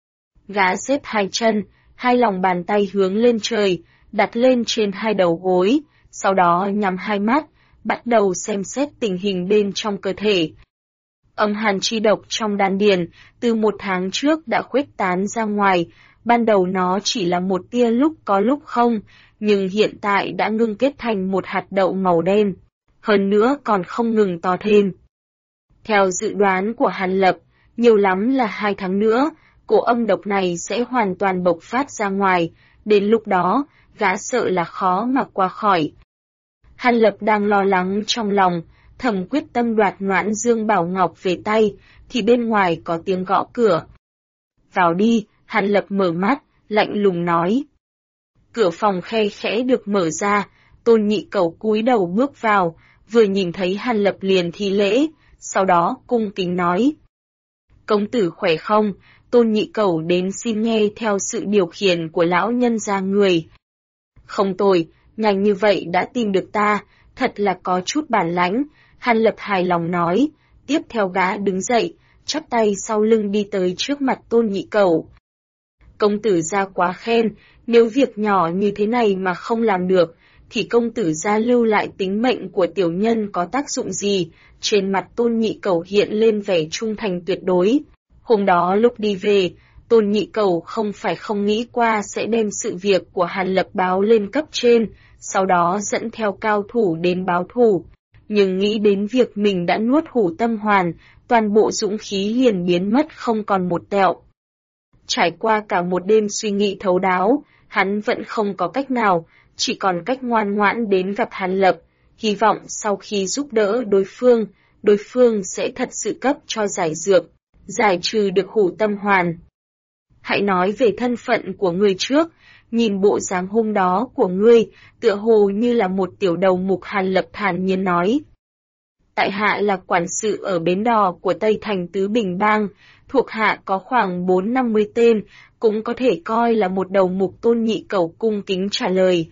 Gã xếp hai chân, hai lòng bàn tay hướng lên trời, đặt lên trên hai đầu gối, sau đó nhắm hai mắt, bắt đầu xem xét tình hình bên trong cơ thể. Âm hàn chi độc trong đan điền, từ 1 tháng trước đã khuếch tán ra ngoài, ban đầu nó chỉ là một tia lúc có lúc không, nhưng hiện tại đã ngưng kết thành một hạt đậu màu đen, hơn nữa còn không ngừng to thêm. Theo dự đoán của Hàn Lập, nhiều lắm là 2 tháng nữa, cổ âm độc này sẽ hoàn toàn bộc phát ra ngoài, đến lúc đó, gã sợ là khó mà qua khỏi. Hàn Lập đang lo lắng trong lòng, thầm quyết tâm đoạt Noãn Dương Bảo Ngọc về tay, thì bên ngoài có tiếng gõ cửa. Vào đi, Hàn Lập mở mắt, lạnh lùng nói. Cửa phòng khe khẽ được mở ra, Tôn Nhị Cẩu cúi đầu bước vào, vừa nhìn thấy Hàn Lập liền thi lễ, sau đó cung kính nói. Công tử khỏe không? Tôn Nhị Cẩu đến xin nghe theo sự điều khiển của lão nhân gia người. Không tồi, nhanh như vậy đã tìm được ta, thật là có chút bản lãnh, Hàn Lập hài lòng nói, tiếp theo gã đứng dậy, chắp tay sau lưng đi tới trước mặt Tôn Nhị Cẩu. Công tử gia quá khen, nếu việc nhỏ như thế này mà không làm được, thì công tử gia lưu lại tính mệnh của tiểu nhân có tác dụng gì? Trên mặt Tôn Nhị Cẩu hiện lên vẻ trung thành tuyệt đối. Hôm đó lúc đi về, Tôn Nhị Cẩu không phải không nghĩ qua sẽ đem sự việc của Hàn Lập báo lên cấp trên, sau đó dẫn theo cao thủ đến báo thù. Nhưng nghĩ đến việc mình đã nuốt Hủ Tâm Hoàn, toàn bộ dũng khí liền biến mất không còn một tẹo. Trải qua cả một đêm suy nghĩ thấu đáo, hắn vẫn không có cách nào, chỉ còn cách ngoan ngoãn đến gặp Hàn Lập, hy vọng sau khi giúp đỡ đối phương sẽ thật sự cấp cho giải dược, giải trừ được Hủ Tâm Hoàn. Hãy nói về thân phận của ngươi trước, nhìn bộ dáng hôm đó của ngươi, tựa hồ như là một tiểu đầu mục. Hàn Lập thản nhiên nói. Tại hạ là quản sự ở bến đò của Tây Thành Tứ Bình Bang, thuộc hạ có khoảng 4-50 tên, cũng có thể coi là một đầu mục. Tôn Nhị Cẩu cung kính trả lời.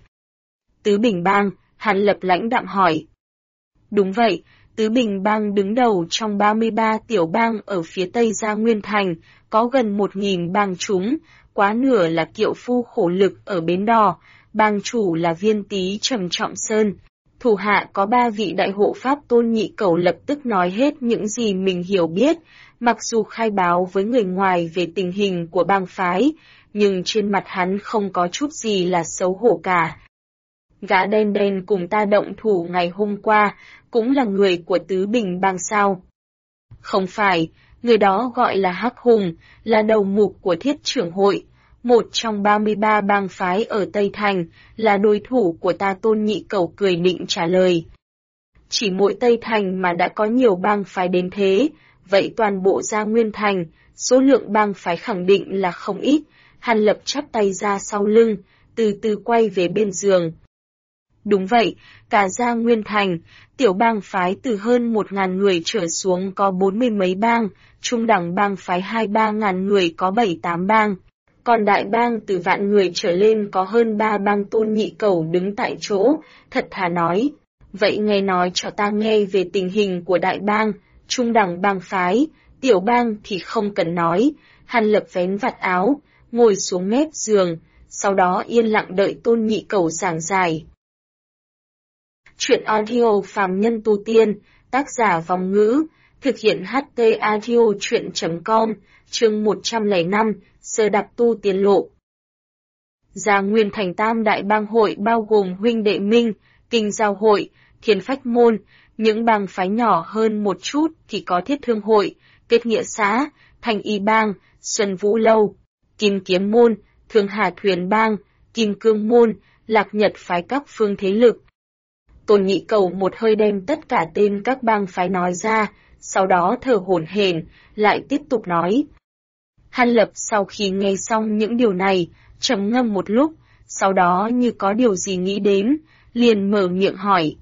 Tứ Bình Bang, Hàn Lập lãnh đạm hỏi. Đúng vậy, Tứ Bình Bang đứng đầu trong 33 tiểu bang ở phía Tây Gia Nguyên Thành, có gần 1.000 bang chúng, quá nửa là kiệu phu khổ lực ở bến đò, bang chủ là Viên Tý Trầm Trọng Sơn. Thủ hạ có 3 vị đại hộ pháp. Tôn Nhị Cẩu lập tức nói hết những gì mình hiểu biết, mặc dù khai báo với người ngoài về tình hình của bang phái, nhưng trên mặt hắn không có chút gì là xấu hổ cả. Gã đen đen cùng ta động thủ ngày hôm qua, cũng là người của Tứ Bình Bang sao? Không phải, người đó gọi là Hắc Hùng, là đầu mục của Thiết Trưởng Hội, một trong 33 bang phái ở Tây Thành, là đối thủ của ta. Tôn Nhị Cẩu cười định trả lời. Chỉ mỗi Tây Thành mà đã có nhiều bang phái đến thế, vậy toàn bộ Gia Nguyên Thành, số lượng bang phái khẳng định là không ít. Hàn Lập chắp tay ra sau lưng, từ từ quay về bên giường. Đúng vậy, cả Gia Nguyên Thành, tiểu bang phái từ hơn 1.000 người trở xuống có 40 mấy bang, trung đẳng bang phái 2-3 ngàn người có 7-8 bang, còn đại bang từ vạn người trở lên có hơn 3 bang. Tôn Nhị Cẩu đứng tại chỗ, thật thà nói. Vậy nghe nói cho ta nghe về tình hình của đại bang, trung đẳng bang phái, tiểu bang thì không cần nói. Hàn Lập vén vạt áo, ngồi xuống mép giường, sau đó yên lặng đợi Tôn Nhị Cẩu giảng giải. Chuyện audio phàm nhân tu tiên, tác giả Vòng Ngữ, thực hiện HT audio chuyện.com, chương 105, sơ đạp tu tiên lộ. Gia Nguyên Thành tam đại bang hội bao gồm Huynh Đệ Minh, Kinh Giao Hội, Thiên Phách Môn, những bang phái nhỏ hơn một chút thì có Thiết Thương Hội, Kết Nghĩa Xá, Thành Y Bang, Xuân Vũ Lâu, Kim Kiếm Môn, Thương Hà Thuyền Bang, Kim Cương Môn, Lạc Nhật phái các phương thế lực. Tôn Nhị Cẩu một hơi đem tất cả tên các bang phái nói ra, sau đó thở hổn hển, lại tiếp tục nói. Hàn Lập sau khi nghe xong những điều này, trầm ngâm một lúc, sau đó như có điều gì nghĩ đến, liền mở miệng hỏi.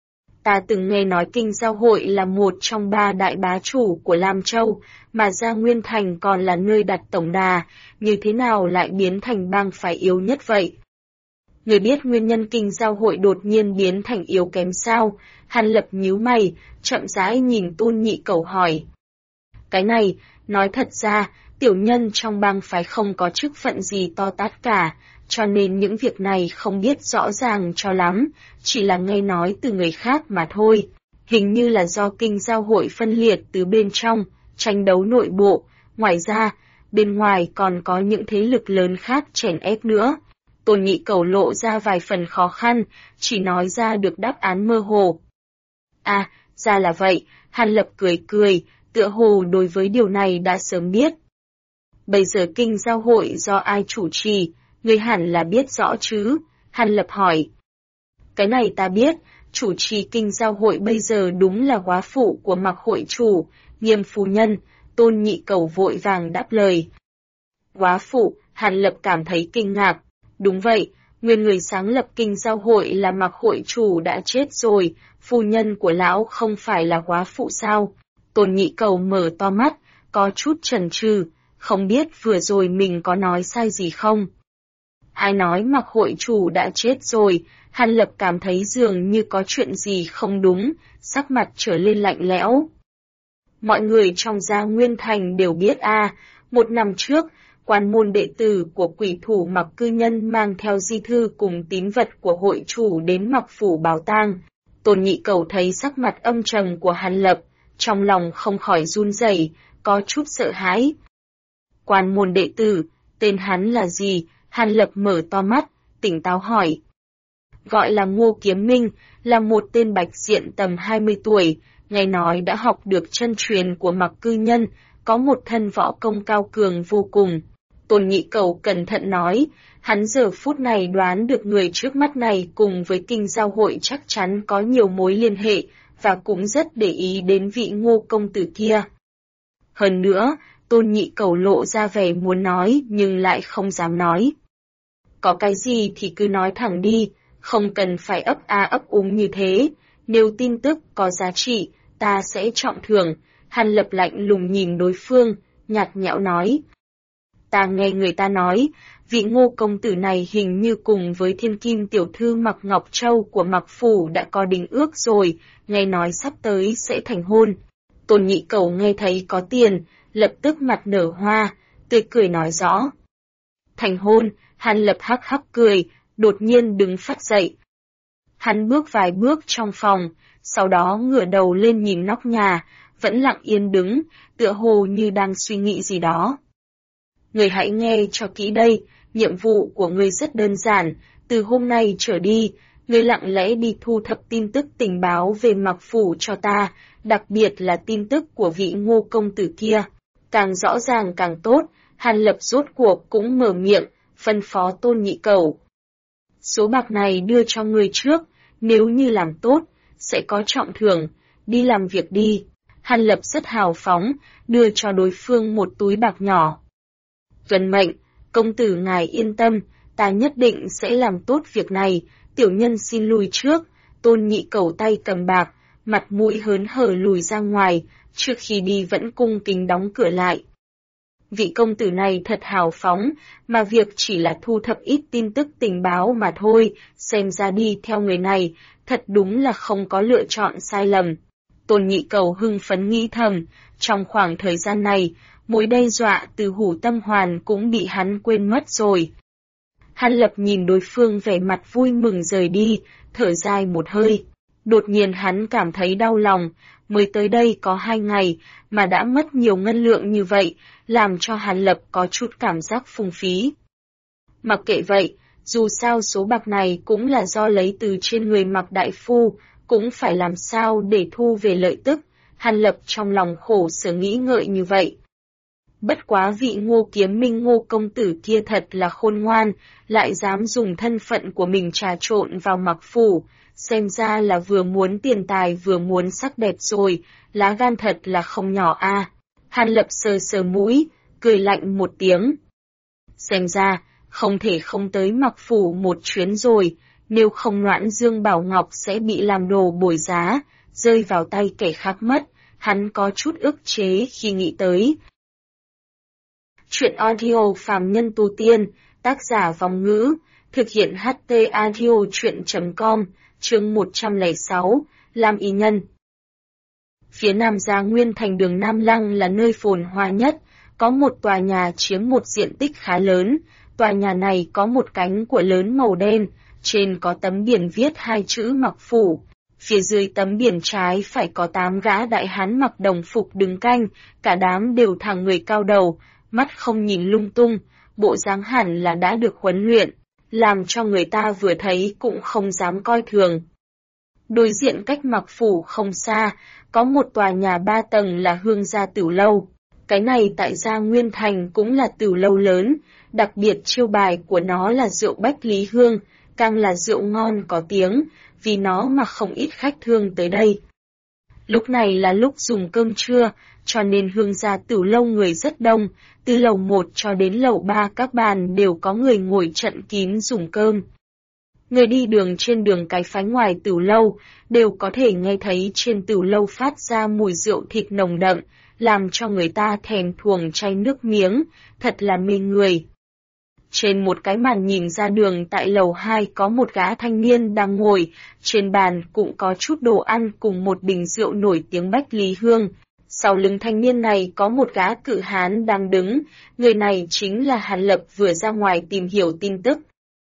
Ta từng nghe nói Kinh Giao Hội là một trong 3 đại bá chủ của Lam Châu, mà Gia Nguyên Thành còn là nơi đặt tổng đà, như thế nào lại biến thành bang phái yếu nhất vậy? Người biết nguyên nhân Kinh Giao Hội đột nhiên biến thành yếu kém sao? Hàn Lập nhíu mày, chậm rãi nhìn Tôn Nhị Cẩu hỏi. Cái này, nói thật ra, tiểu nhân trong bang phái không có chức phận gì to tát cả, cho nên những việc này không biết rõ ràng cho lắm, chỉ là nghe nói từ người khác mà thôi. Hình như là do Kinh Giao Hội phân liệt từ bên trong, tranh đấu nội bộ, ngoài ra, bên ngoài còn có những thế lực lớn khác chèn ép nữa. Tôn Nhị Cẩu lộ ra vài phần khó khăn, chỉ nói ra được đáp án mơ hồ. À, ra là vậy, Hàn Lập cười cười, tựa hồ đối với điều này đã sớm biết. Bây giờ Kinh Giao Hội do ai chủ trì, người hẳn là biết rõ chứ? Hàn Lập hỏi. Cái này ta biết, chủ trì Kinh Giao Hội bây giờ đúng là góa phụ của Mạc hội chủ, Nghiêm phu nhân. Tôn Nhị Cẩu vội vàng đáp lời. Góa phụ, Hàn Lập cảm thấy kinh ngạc. Đúng vậy, nguyên người sáng lập Kinh Giao Hội là Mạc hội chủ đã chết rồi, phu nhân của lão không phải là góa phụ sao? Tôn Nhị Cẩu mở to mắt, có chút chần chừ, không biết vừa rồi mình có nói sai gì không? ai nói Mặc hội chủ đã chết rồi? Hàn Lập cảm thấy dường như có chuyện gì không đúng, sắc mặt trở lên lạnh lẽo. Mọi người trong Gia Nguyên Thành đều biết một năm trước, quan môn đệ tử của quỷ thủ Mặc cư nhân mang theo di thư cùng tín vật của hội chủ đến Mặc phủ báo tang. Tôn Nhị Cầu thấy sắc mặt âm trầm của Hàn Lập, trong lòng không khỏi run rẩy, có chút sợ hãi. Quan môn đệ tử, tên hắn là gì? Hàn Lập mở to mắt, tỉnh táo hỏi. Gọi là Ngô Kiếm Minh, là một tên bạch diện tầm 20 tuổi, nghe nói đã học được chân truyền của Mặc cư nhân, có một thân võ công cao cường vô cùng. Tôn Nhị Cầu cẩn thận nói, hắn giờ phút này đoán được người trước mắt này cùng với kinh giao hội chắc chắn có nhiều mối liên hệ, và cũng rất để ý đến vị Ngô công tử kia. Hơn nữa, Tôn Nhị Cầu lộ ra vẻ muốn nói nhưng lại không dám nói. Có cái gì thì cứ nói thẳng đi, không cần phải ấp ấp úng như thế, nếu tin tức có giá trị, ta sẽ trọng thưởng. Hàn Lập lạnh lùng nhìn đối phương, nhạt nhẽo nói. Ta nghe người ta nói, vị Ngô công tử này hình như cùng với thiên kim tiểu thư Mặc Ngọc Châu của Mặc phủ đã có đính ước rồi, nghe nói sắp tới sẽ thành hôn. Tôn Nhị Cầu nghe thấy có tiền, lập tức mặt nở hoa, tươi cười nói rõ. Thành hôn, Hàn Lập hắc hắc cười, đột nhiên đứng phắt dậy. Hắn bước vài bước trong phòng, sau đó ngửa đầu lên nhìn nóc nhà, vẫn lặng yên đứng, tựa hồ như đang suy nghĩ gì đó. Người hãy nghe cho kỹ đây, nhiệm vụ của người rất đơn giản, từ hôm nay trở đi, người lặng lẽ đi thu thập tin tức tình báo về Mặc phủ cho ta, đặc biệt là tin tức của vị Ngô công tử kia. Càng rõ ràng càng tốt, Hàn Lập rốt cuộc cũng mở miệng, phân phó Tôn Nhị Cầu. Số bạc này đưa cho người trước, nếu như làm tốt, sẽ có trọng thưởng, đi làm việc đi. Hàn Lập rất hào phóng, đưa cho đối phương một túi bạc nhỏ. Tuân mệnh, công tử ngài yên tâm, ta nhất định sẽ làm tốt việc này, tiểu nhân xin lùi trước. Tôn Nhị Cầu tay cầm bạc, mặt mũi hớn hở lùi ra ngoài, trước khi đi vẫn cung kính đóng cửa lại. Vị công tử này thật hào phóng, mà việc chỉ là thu thập ít tin tức tình báo mà thôi, xem ra đi theo người này, thật đúng là không có lựa chọn sai lầm. Tôn Nhị Cầu hưng phấn nghĩ thầm, trong khoảng thời gian này, mối đe dọa từ Hủ Tâm Hoàn cũng bị hắn quên mất rồi. Hàn Lập nhìn đối phương vẻ mặt vui mừng rời đi, thở dài một hơi. Đột nhiên hắn cảm thấy đau lòng, mới tới đây có 2 ngày mà đã mất nhiều ngân lượng như vậy, làm cho Hàn Lập có chút cảm giác phung phí. Mặc kệ vậy, dù sao số bạc này cũng là do lấy từ trên người Mặc đại phu, cũng phải làm sao để thu về lợi tức, Hàn Lập trong lòng khổ sở nghĩ ngợi như vậy. Bất quá vị Ngô Kiếm Minh Ngô công tử kia thật là khôn ngoan, lại dám dùng thân phận của mình trà trộn vào Mặc phủ, xem ra là vừa muốn tiền tài vừa muốn sắc đẹp rồi, lá gan thật là không nhỏ Hàn Lập sờ sờ mũi, cười lạnh một tiếng. Xem ra, không thể không tới Mặc phủ một chuyến rồi, nếu không Noãn Dương Bảo Ngọc sẽ bị làm đồ bồi giá, rơi vào tay kẻ khác mất, hắn có chút ức chế khi nghĩ tới. Chuyện audio phàm nhân tu tiên, tác giả Vong Ngữ, thực hiện HT audio chuyện.com, chương 106, Lam Y Nhân. Phía Nam Gia Nguyên Thành đường Nam Lăng là nơi phồn hoa nhất, có một tòa nhà chiếm một diện tích khá lớn, tòa nhà này có một cánh cửa lớn màu đen, trên có tấm biển viết 2 chữ Mặc phủ. Phía dưới tấm biển trái phải có 8 gã đại hán mặc đồng phục đứng canh, cả đám đều thẳng người cao đầu, mắt không nhìn lung tung, bộ dáng hẳn là đã được huấn luyện, làm cho người ta vừa thấy cũng không dám coi thường. Đối diện cách Mặc phủ không xa, có một tòa nhà 3 tầng là Hương Gia Tửu Lâu. Cái này tại Gia Nguyên Thành cũng là tửu lâu lớn, đặc biệt chiêu bài của nó là rượu Bách Lý Hương, càng là rượu ngon có tiếng, vì nó mà không ít khách thương tới đây. Lúc này là lúc dùng cơm trưa, cho nên Hương Gia Tửu Lâu người rất đông, từ lầu 1 cho đến lầu 3 các bàn đều có người ngồi trận kín dùng cơm. Người đi đường trên đường cái phái ngoài tửu lâu, đều có thể nghe thấy trên tửu lâu phát ra mùi rượu thịt nồng đậm, làm cho người ta thèm thuồng chay nước miếng, thật là mê người. Trên một cái màn nhìn ra đường tại lầu 2 có một gã thanh niên đang ngồi, trên bàn cũng có chút đồ ăn cùng một bình rượu nổi tiếng Bách Lý Hương. Sau lưng thanh niên này có một gã cự hán đang đứng, người này chính là Hàn Lập vừa ra ngoài tìm hiểu tin tức.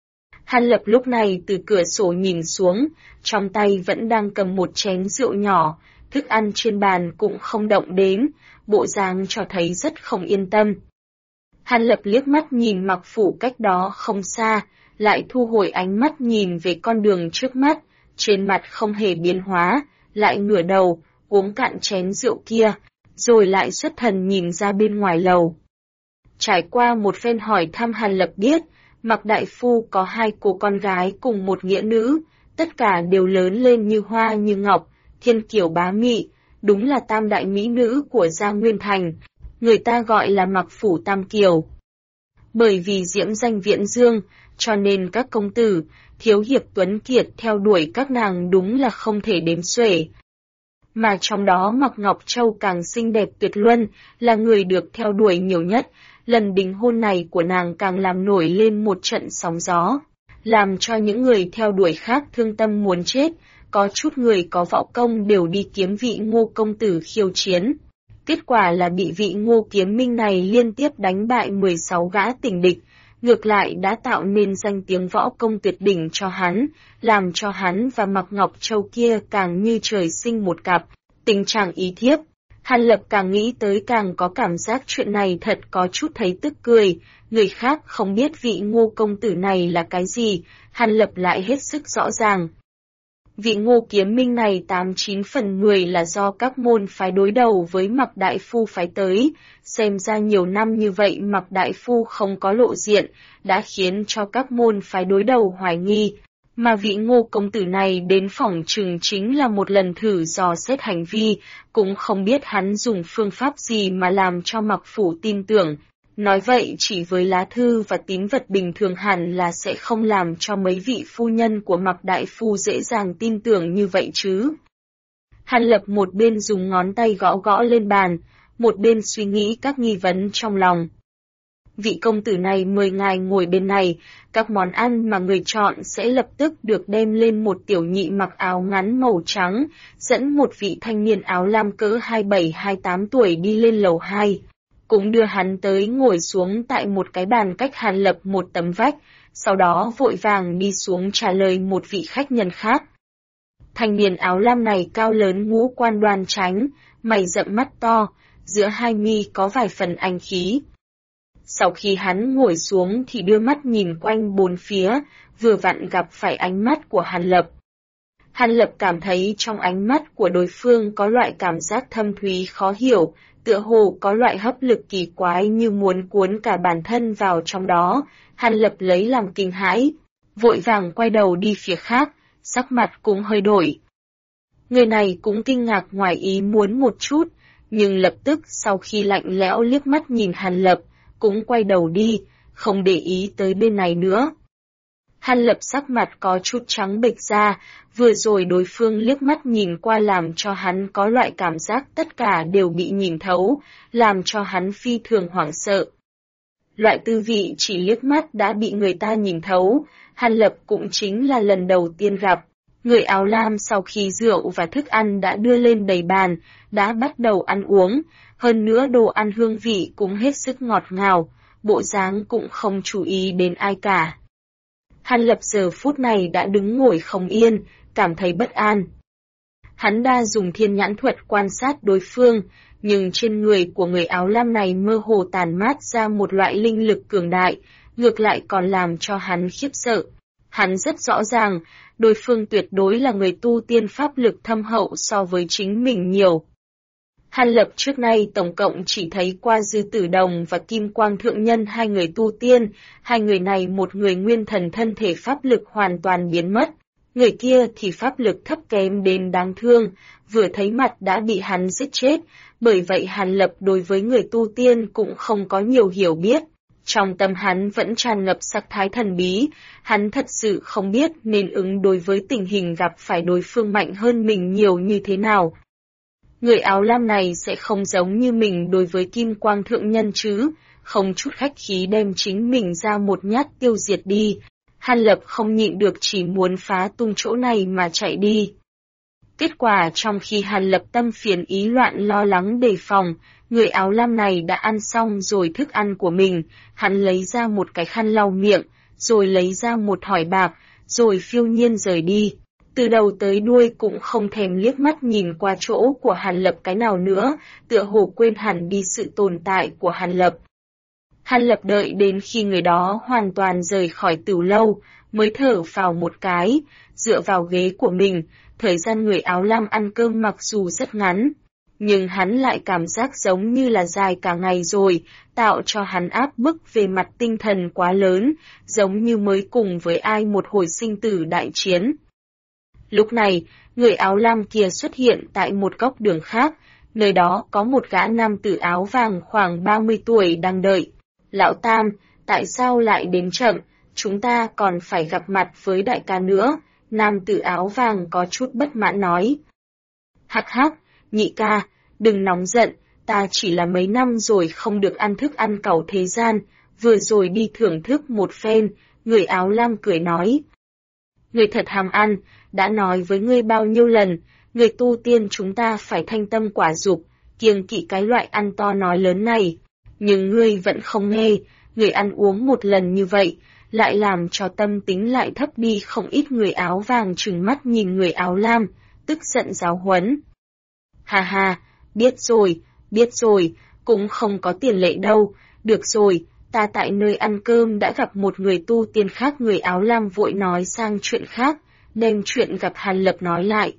Hàn Lập lúc này từ cửa sổ nhìn xuống, trong tay vẫn đang cầm một chén rượu nhỏ, thức ăn trên bàn cũng không động đến, bộ dáng cho thấy rất không yên tâm. Hàn Lập liếc mắt nhìn Mặc Phủ cách đó không xa, lại thu hồi ánh mắt nhìn về con đường trước mắt, trên mặt không hề biến hóa, lại ngửa đầu, uống cạn chén rượu kia, rồi lại xuất thần nhìn ra bên ngoài lầu. Trải qua một phen hỏi thăm Hàn Lập biết, Mặc đại phu có 2 cô con gái cùng một nghĩa nữ, tất cả đều lớn lên như hoa như ngọc, thiên kiều bá mị, đúng là tam đại mỹ nữ của Gia Nguyên Thành, người ta gọi là Mặc Phủ Tam Kiều. Bởi vì diễm danh viễn dương, cho nên các công tử, thiếu hiệp tuấn kiệt theo đuổi các nàng đúng là không thể đếm xuể. Mà trong đó Mặc Ngọc Châu càng xinh đẹp tuyệt luân, là người được theo đuổi nhiều nhất, lần đính hôn này của nàng càng làm nổi lên một trận sóng gió, làm cho những người theo đuổi khác thương tâm muốn chết, có chút người có võ công đều đi kiếm vị Ngô công tử khiêu chiến. Kết quả là bị vị Ngô Kiếm Minh này liên tiếp đánh bại 16 gã tình địch, ngược lại đã tạo nên danh tiếng võ công tuyệt đỉnh cho hắn, làm cho hắn và Mặc Ngọc Châu kia càng như trời sinh một cặp, tình trạng ý thiếp. Hàn Lập càng nghĩ tới càng có cảm giác chuyện này thật có chút thấy tức cười, người khác không biết vị Ngô công tử này là cái gì, Hàn Lập lại hết sức rõ ràng. Vị Ngô Kiếm Minh này 89 phần 10 là do các môn phái đối đầu với Mặc đại phu phái tới, xem ra nhiều năm như vậy Mặc đại phu không có lộ diện, đã khiến cho các môn phái đối đầu hoài nghi. Mà vị Ngô công tử này đến phỏng chừng chính là một lần thử dò xét hành vi, cũng không biết hắn dùng phương pháp gì mà làm cho Mặc Phủ tin tưởng. Nói vậy chỉ với lá thư và tín vật bình thường hẳn là sẽ không làm cho mấy vị phu nhân của Mặc đại phu dễ dàng tin tưởng như vậy chứ. Hàn Lập một bên dùng ngón tay gõ gõ lên bàn, một bên suy nghĩ các nghi vấn trong lòng. Vị công tử này mời ngài ngồi bên này, các món ăn mà người chọn sẽ lập tức được đem lên một tiểu nhị mặc áo ngắn màu trắng, dẫn một vị thanh niên áo lam cỡ 27-28 tuổi đi lên lầu 2. Cũng đưa hắn tới ngồi xuống tại một cái bàn cách Hàn Lập một tấm vách, sau đó vội vàng đi xuống trả lời một vị khách nhân khác. Thanh niên áo lam này cao lớn ngũ quan đoan chánh, mày rậm mắt to, giữa hai mi có vài phần anh khí. Sau khi hắn ngồi xuống thì đưa mắt nhìn quanh bốn phía, vừa vặn gặp phải ánh mắt của Hàn Lập. Hàn Lập cảm thấy trong ánh mắt của đối phương có loại cảm giác thâm thúy khó hiểu, tựa hồ có loại hấp lực kỳ quái như muốn cuốn cả bản thân vào trong đó. Hàn Lập lấy làm kinh hãi, vội vàng quay đầu đi phía khác, sắc mặt cũng hơi đổi. Người này cũng kinh ngạc ngoài ý muốn một chút, nhưng lập tức sau khi lạnh lẽo liếc mắt nhìn Hàn Lập, cũng quay đầu đi, không để ý tới bên này nữa. Hàn Lập sắc mặt có chút trắng bệch ra, vừa rồi đối phương liếc mắt nhìn qua làm cho hắn có loại cảm giác tất cả đều bị nhìn thấu, làm cho hắn phi thường hoảng sợ. Loại tư vị chỉ liếc mắt đã bị người ta nhìn thấu, Hàn Lập cũng chính là lần đầu tiên gặp. Người áo lam sau khi rượu và thức ăn đã đưa lên đầy bàn, đã bắt đầu ăn uống, hơn nữa đồ ăn hương vị cũng hết sức ngọt ngào, bộ dáng cũng không chú ý đến ai cả. Hàn Lập giờ phút này đã đứng ngồi không yên, cảm thấy bất an. Hắn đã dùng thiên nhãn thuật quan sát đối phương, nhưng trên người của người áo lam này mơ hồ tản mát ra một loại linh lực cường đại, ngược lại còn làm cho hắn khiếp sợ. Hắn rất rõ ràng, đối phương tuyệt đối là người tu tiên pháp lực thâm hậu so với chính mình nhiều. Hàn Lập trước nay tổng cộng chỉ thấy qua Dư Tử Đồng và Kim Quang Thượng Nhân hai người tu tiên, hai người này một người nguyên thần thân thể pháp lực hoàn toàn biến mất, người kia thì pháp lực thấp kém đến đáng thương, vừa thấy mặt đã bị hắn giết chết, bởi vậy Hàn Lập đối với người tu tiên cũng không có nhiều hiểu biết. Trong tâm hắn vẫn tràn ngập sắc thái thần bí, hắn thật sự không biết nên ứng đối với tình hình gặp phải đối phương mạnh hơn mình nhiều như thế nào. Người áo lam này sẽ không giống như mình đối với Kim Quang Thượng Nhân chứ, không chút khách khí đem chính mình ra một nhát tiêu diệt đi. Hàn Lập không nhịn được chỉ muốn phá tung chỗ này mà chạy đi. Kết quả trong khi Hàn Lập tâm phiền ý loạn lo lắng đề phòng, người áo lam này đã ăn xong rồi thức ăn của mình, hắn lấy ra một cái khăn lau miệng, rồi lấy ra một thỏi bạc, rồi phiêu nhiên rời đi. Từ đầu tới đuôi cũng không thèm liếc mắt nhìn qua chỗ của Hàn Lập cái nào nữa, tựa hồ quên hẳn đi sự tồn tại của Hàn Lập. Hàn Lập đợi đến khi người đó hoàn toàn rời khỏi tửu lâu, mới thở phào một cái, dựa vào ghế của mình. Thời gian người áo lam ăn cơm mặc dù rất ngắn, nhưng hắn lại cảm giác giống như là dài cả ngày rồi, tạo cho hắn áp bức về mặt tinh thần quá lớn, giống như mới cùng với ai một hồi sinh tử đại chiến. Lúc này, người áo lam kia xuất hiện tại một góc đường khác, nơi đó có một gã nam tử áo vàng khoảng 30 tuổi đang đợi. Lão Tam, tại sao lại đến chậm, chúng ta còn phải gặp mặt với đại ca nữa, nam tử áo vàng có chút bất mãn nói. Hắc hắc, nhị ca, đừng nóng giận, ta chỉ là mấy năm rồi không được ăn thức ăn cẩu thế gian, vừa rồi đi thưởng thức một phen, người áo lam cười nói. Người thật ham ăn, đã nói với ngươi bao nhiêu lần, người tu tiên chúng ta phải thanh tâm quả dục, kiêng kỵ cái loại ăn to nói lớn này. Nhưng ngươi vẫn không nghe, người ăn uống một lần như vậy, lại làm cho tâm tính lại thấp đi không ít. Người áo vàng trừng mắt nhìn người áo lam, tức giận giáo huấn. Hà hà, biết rồi, cũng không có tiền lệ đâu, được rồi, ta tại nơi ăn cơm đã gặp một người tu tiên khác. Người áo lam vội nói sang chuyện khác, đem chuyện gặp Hàn Lập nói lại.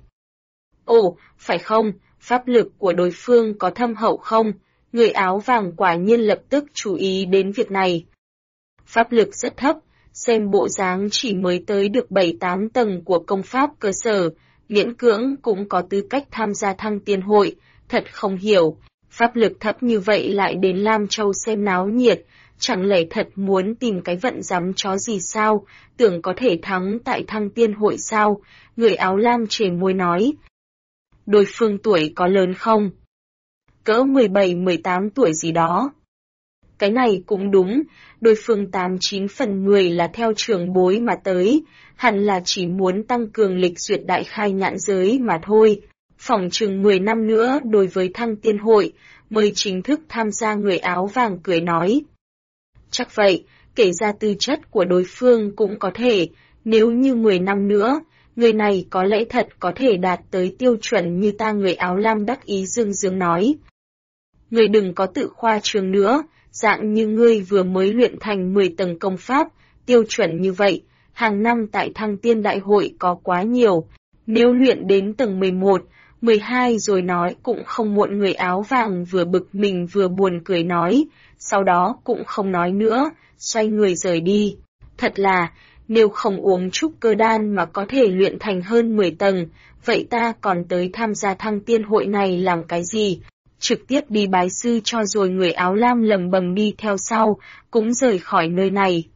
Ồ, phải không, pháp lực của đối phương có thâm hậu không? Người áo vàng quả nhiên lập tức chú ý đến việc này. Pháp lực rất thấp, xem bộ dáng chỉ mới tới được 7-8 tầng của công pháp cơ sở, miễn cưỡng cũng có tư cách tham gia thăng tiên hội, thật không hiểu. Pháp lực thấp như vậy lại đến Lam Châu xem náo nhiệt, chẳng lẽ thật muốn tìm cái vận dám chó gì sao, tưởng có thể thắng tại thăng tiên hội sao? Người áo lam chề môi nói. Đối phương tuổi có lớn không? Cỡ 17-18 tuổi gì đó. Cái này cũng đúng, đối phương 89 phần 10 là theo trưởng bối mà tới, hẳn là chỉ muốn tăng cường lịch duyệt đại khai nhãn giới mà thôi. Phỏng chừng 10 năm nữa đối với thăng tiên hội, mới chính thức tham gia. Người áo vàng cười nói. Chắc vậy, kể ra tư chất của đối phương cũng có thể, nếu như 10 năm nữa, người này có lẽ thật có thể đạt tới tiêu chuẩn như ta. Người áo lam đắc ý dương dương nói. Người đừng có tự khoa trương nữa, dạng như ngươi vừa mới luyện thành 10 tầng công pháp, tiêu chuẩn như vậy, hàng năm tại thăng tiên đại hội có quá nhiều, nếu luyện đến tầng 11, 12 rồi nói cũng không muộn. Người áo vàng vừa bực mình vừa buồn cười nói, sau đó cũng không nói nữa, xoay người rời đi. Thật là, nếu không uống trúc cơ đan mà có thể luyện thành hơn 10 tầng, vậy ta còn tới tham gia thăng tiên hội này làm cái gì? Trực tiếp đi bái sư cho rồi. Người áo lam lầm bầm đi theo sau, cũng rời khỏi nơi này.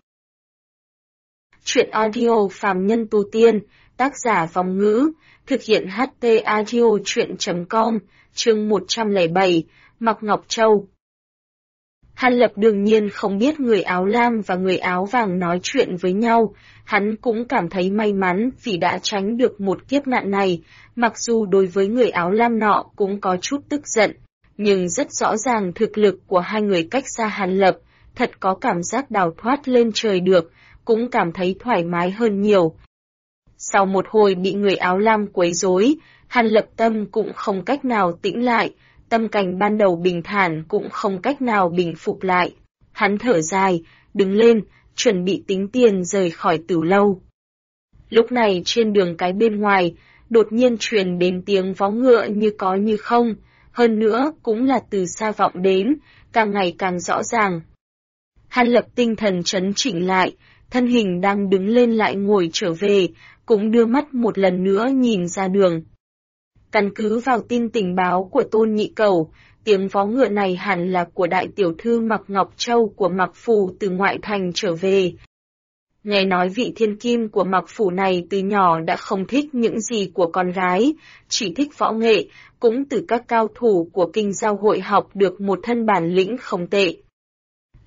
Chuyện audio phàm nhân tu tiên, tác giả Vong Ngữ, thực hiện HT Audio Chuyện.com, chương 107, Mạc Ngọc Châu. Hàn Lập đương nhiên không biết người áo lam và người áo vàng nói chuyện với nhau, hắn cũng cảm thấy may mắn vì đã tránh được một kiếp nạn này, mặc dù đối với người áo lam nọ cũng có chút tức giận, nhưng rất rõ ràng thực lực của hai người cách xa Hàn Lập, thật có cảm giác đào thoát lên trời được, cũng cảm thấy thoải mái hơn nhiều. Sau một hồi bị người áo lam quấy rối, Hàn Lập tâm cũng không cách nào tĩnh lại, tâm cảnh ban đầu bình thản cũng không cách nào bình phục lại. Hắn thở dài, đứng lên, chuẩn bị tính tiền rời khỏi Tửu lâu. Lúc này trên đường cái bên ngoài, đột nhiên truyền đến tiếng vó ngựa như có như không, hơn nữa cũng là từ xa vọng đến, càng ngày càng rõ ràng. Hàn Lập tinh thần trấn chỉnh lại, thân hình đang đứng lên lại ngồi trở về, cũng đưa mắt một lần nữa nhìn ra đường. Căn cứ vào tin tình báo của Tôn Nhị Cẩu, tiếng vó ngựa này hẳn là của đại tiểu thư Mạc Ngọc Châu của Mạc Phủ từ ngoại thành trở về. Nghe nói vị thiên kim của Mạc Phủ này từ nhỏ đã không thích những gì của con gái, chỉ thích võ nghệ, cũng từ các cao thủ của kinh giao hội học được một thân bản lĩnh không tệ.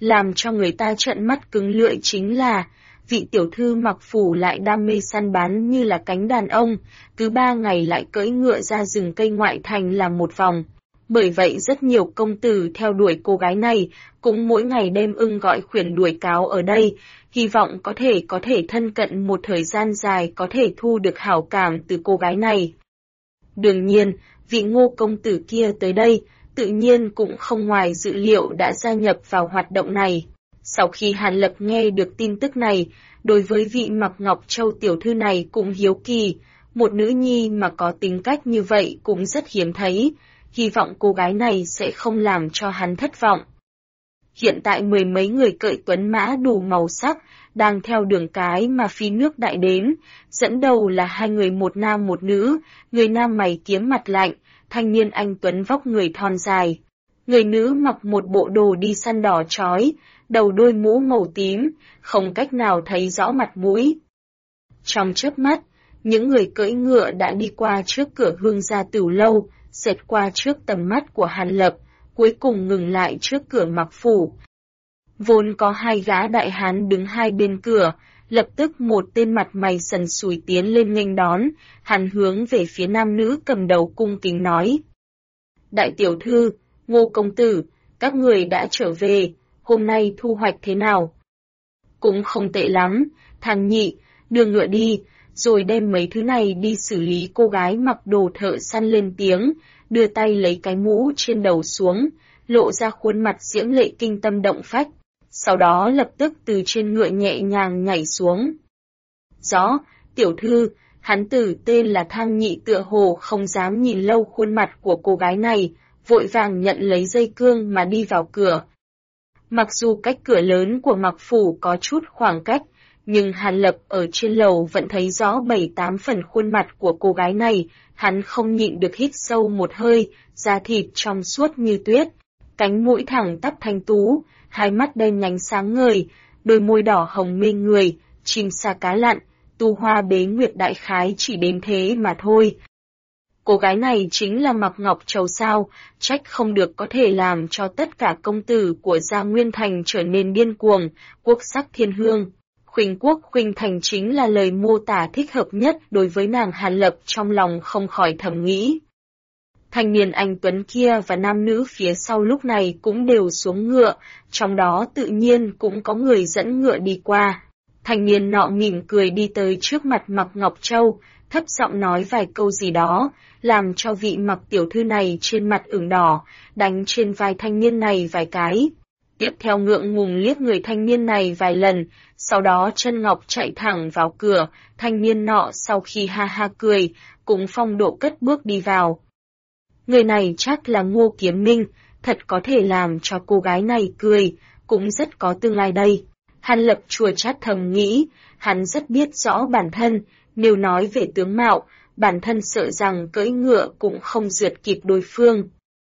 Làm cho người ta trợn mắt cứng lưỡi chính là, vị tiểu thư mặc phủ lại đam mê săn bắn như là cánh đàn ông, cứ 3 ngày lại cưỡi ngựa ra rừng cây ngoại thành làm một vòng. Bởi vậy rất nhiều công tử theo đuổi cô gái này, cũng mỗi ngày đêm ưng gọi khuyển đuổi cáo ở đây, hy vọng có thể thân cận một thời gian dài có thể thu được hảo cảm từ cô gái này. Đương nhiên, vị Ngô công tử kia tới đây, tự nhiên cũng không ngoài dự liệu đã gia nhập vào hoạt động này. Sau khi Hàn Lập nghe được tin tức này, đối với vị Mặc Ngọc Châu tiểu thư này cũng hiếu kỳ, một nữ nhi mà có tính cách như vậy cũng rất hiếm thấy, hy vọng cô gái này sẽ không làm cho hắn thất vọng. Hiện tại 10 mấy người cởi tuấn mã đủ màu sắc, đang theo đường cái mà phi nước đại đến, dẫn đầu là 2 người một nam một nữ, người nam mày kiếm mặt lạnh, thanh niên anh tuấn vóc người thon dài. Người nữ mặc một bộ đồ đi săn đỏ chói, đầu đôi mũ màu tím, không cách nào thấy rõ mặt mũi. Trong chớp mắt, những người cưỡi ngựa đã đi qua trước cửa Hương gia Tửu lâu, xẹt qua trước tầm mắt của Hàn Lập, cuối cùng ngừng lại trước cửa Mặc phủ. Vốn có 2 gã đại hán đứng hai bên cửa, lập tức một tên mặt mày sần sùi tiến lên nghênh đón, hắn hướng về phía nam nữ cầm đầu cung kính nói. Đại tiểu thư, Ngô công tử, các người đã trở về, hôm nay thu hoạch thế nào? Cũng không tệ lắm, Thằng nhị, đưa ngựa đi, rồi đem mấy thứ này đi xử lý. Cô gái mặc đồ thợ săn lên tiếng, đưa tay lấy cái mũ trên đầu xuống, lộ ra khuôn mặt diễm lệ kinh tâm động phách. Sau đó lập tức từ trên ngựa nhẹ nhàng nhảy xuống. Rõ, tiểu thư, hắn tử tên là Thang Nhị tựa hồ không dám nhìn lâu khuôn mặt của cô gái này, vội vàng nhận lấy dây cương mà đi vào cửa. Mặc dù cách cửa lớn của Mặc phủ có chút khoảng cách, nhưng Hàn Lập ở trên lầu vẫn thấy rõ 7-8 phần khuôn mặt của cô gái này, hắn không nhịn được hít sâu một hơi, da thịt trong suốt như tuyết, cánh mũi thẳng tắp thanh tú, hai mắt đen nhánh sáng ngời, đôi môi đỏ hồng mê người, chim sa cá lặn, tu hoa bế nguyệt đại khái chỉ đến thế mà thôi. Cô gái này chính là Mặc Ngọc Châu sao, trách không được có thể làm cho tất cả công tử của Gia Nguyên Thành trở nên điên cuồng, quốc sắc thiên hương. Khuynh quốc khuynh thành chính là lời mô tả thích hợp nhất đối với nàng. Hàn Lập trong lòng không khỏi thầm nghĩ. Thanh niên anh tuấn kia và nam nữ phía sau lúc này cũng đều xuống ngựa, trong đó tự nhiên cũng có người dẫn ngựa đi qua. Thanh niên nọ mỉm cười đi tới trước mặt Mặc Ngọc Châu, thấp giọng nói vài câu gì đó, làm cho vị Mặc tiểu thư này trên mặt ửng đỏ, đánh trên vai thanh niên này vài cái. Tiếp theo ngượng ngùng liếc người thanh niên này vài lần, sau đó chân ngọc chạy thẳng vào cửa, thanh niên nọ sau khi ha ha cười, cũng phong độ cất bước đi vào. Người này chắc là Ngô Kiếm Minh, thật có thể làm cho cô gái này cười, cũng rất có tương lai đây. Hàn Lập chua chát thầm nghĩ, hắn rất biết rõ bản thân, nếu nói về tướng mạo, bản thân sợ rằng cưỡi ngựa cũng không rượt kịp đối phương.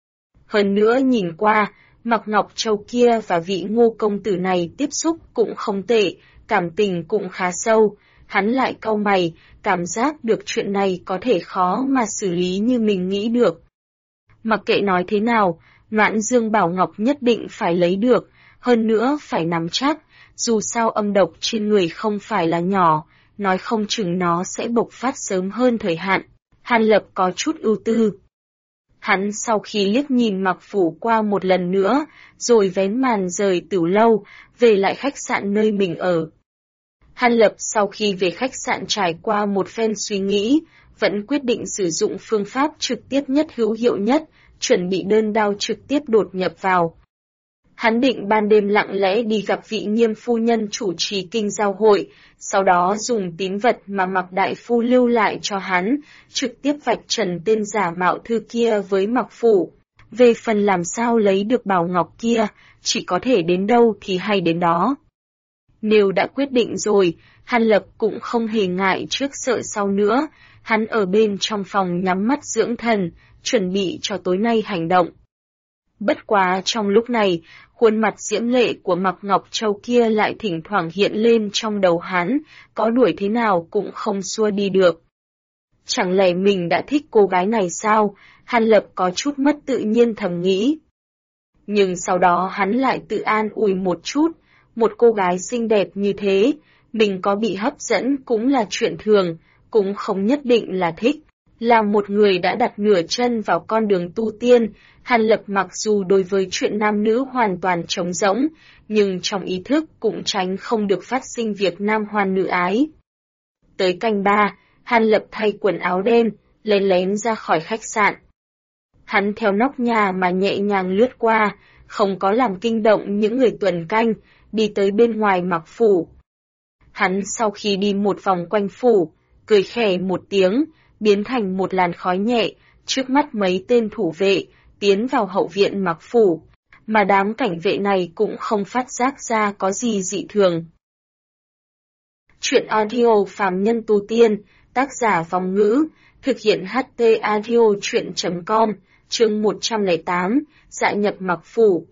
Hơn nữa nhìn qua, Mặc Ngọc Châu kia và vị Ngô công tử này tiếp xúc cũng không tệ, cảm tình cũng khá sâu, hắn lại cau mày, cảm giác được chuyện này có thể khó mà xử lý như mình nghĩ được. Mặc kệ nói thế nào, Noãn Dương Bảo Ngọc nhất định phải lấy được, hơn nữa phải nắm chắc, dù sao âm độc trên người không phải là nhỏ, nói không chừng nó sẽ bộc phát sớm hơn thời hạn. Hàn Lập có chút ưu tư. Hắn sau khi liếc nhìn Mặc phủ qua một lần nữa, rồi vén màn rời Tửu lâu, về lại khách sạn nơi mình ở. Hàn Lập sau khi về khách sạn trải qua một phen suy nghĩ, vẫn quyết định sử dụng phương pháp trực tiếp nhất hữu hiệu nhất, chuẩn bị đơn đao trực tiếp đột nhập vào. Hắn định ban đêm lặng lẽ đi gặp vị Nghiêm phu nhân chủ trì kinh giao hội, sau đó dùng tín vật mà Mặc đại phu lưu lại cho hắn, trực tiếp vạch trần tên giả mạo thư kia với Mặc phủ. Về phần làm sao lấy được bảo ngọc kia, chỉ có thể đến đâu thì hay đến đó. Nếu đã quyết định rồi, Hàn Lập cũng không hề ngại trước sợ sau nữa, hắn ở bên trong phòng nhắm mắt dưỡng thần, chuẩn bị cho tối nay hành động. Bất quá trong lúc này, khuôn mặt diễm lệ của Mặc Ngọc Châu kia lại thỉnh thoảng hiện lên trong đầu hắn, có đuổi thế nào cũng không xua đi được. Chẳng lẽ mình đã thích cô gái này sao? Hàn Lập có chút mất tự nhiên thầm nghĩ. Nhưng sau đó hắn lại tự an ủi một chút, một cô gái xinh đẹp như thế, mình có bị hấp dẫn cũng là chuyện thường, cũng không nhất định là thích. Là một người đã đặt nửa chân vào con đường tu tiên, Hàn Lập mặc dù đối với chuyện nam nữ hoàn toàn trống rỗng, nhưng trong ý thức cũng tránh không được phát sinh việc nam hoan nữ ái. Tới canh 3, Hàn Lập thay quần áo đen, lén lén ra khỏi khách sạn. Hắn theo nóc nhà mà nhẹ nhàng lướt qua, không có làm kinh động những người tuần canh, đi tới bên ngoài mặc phủ. Hắn sau khi đi một vòng quanh phủ, cười khẽ một tiếng, biến thành một làn khói nhẹ, trước mắt mấy tên thủ vệ, tiến vào hậu viện mặc phủ, mà đám cảnh vệ này cũng không phát giác ra có gì dị thường. Chuyện audio phàm nhân tu tiên, tác giả Vong Ngữ, thực hiện HT audio chuyện.com, chương 108, dạ nhập mặc phủ.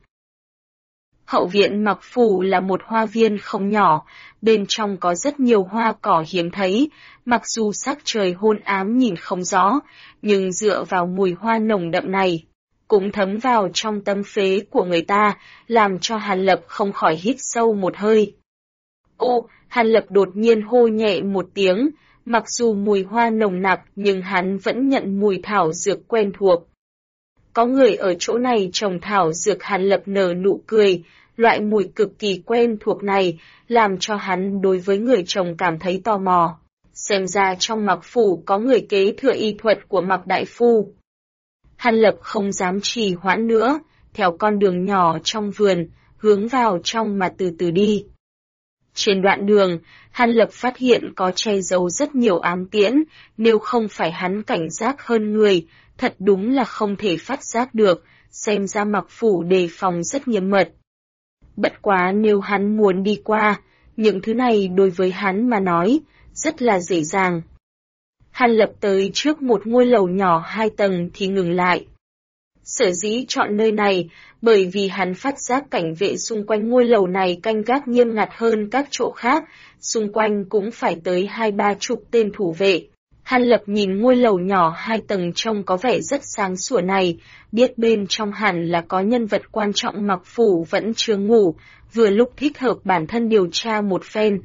Hậu viện mặc phủ là một hoa viên không nhỏ, bên trong có rất nhiều hoa cỏ hiếm thấy, mặc dù sắc trời hôn ám nhìn không rõ, nhưng dựa vào mùi hoa nồng đậm này, cũng thấm vào trong tâm phế của người ta, làm cho Hàn Lập không khỏi hít sâu một hơi. Ô, Hàn Lập đột nhiên hô nhẹ một tiếng, mặc dù mùi hoa nồng nặc nhưng hắn vẫn nhận mùi thảo dược quen thuộc. Có người ở chỗ này trồng thảo dược. Hàn Lập nở nụ cười, loại mùi cực kỳ quen thuộc này, làm cho hắn đối với người trồng cảm thấy tò mò. Xem ra trong mặc phủ có người kế thừa y thuật của mặc đại phu. Hàn Lập không dám trì hoãn nữa, theo con đường nhỏ trong vườn, hướng vào trong mà từ từ đi. Trên đoạn đường, Hàn Lập phát hiện có che giấu rất nhiều ám tiễn, nếu không phải hắn cảnh giác hơn người, thật đúng là không thể phát giác được, xem ra mặc phủ đề phòng rất nghiêm mật. Bất quá nếu hắn muốn đi qua, những thứ này đối với hắn mà nói, rất là dễ dàng. Hàn Lập tới trước một ngôi lầu nhỏ 2 tầng thì ngừng lại. Sở dĩ chọn nơi này, bởi vì hắn phát giác cảnh vệ xung quanh ngôi lầu này canh gác nghiêm ngặt hơn các chỗ khác, xung quanh cũng phải tới 20-30 tên thủ vệ. Hàn Lập nhìn ngôi lầu nhỏ 2 tầng trông có vẻ rất sáng sủa này, biết bên trong hẳn là có nhân vật quan trọng mặc phủ vẫn chưa ngủ, vừa lúc thích hợp bản thân điều tra một phen.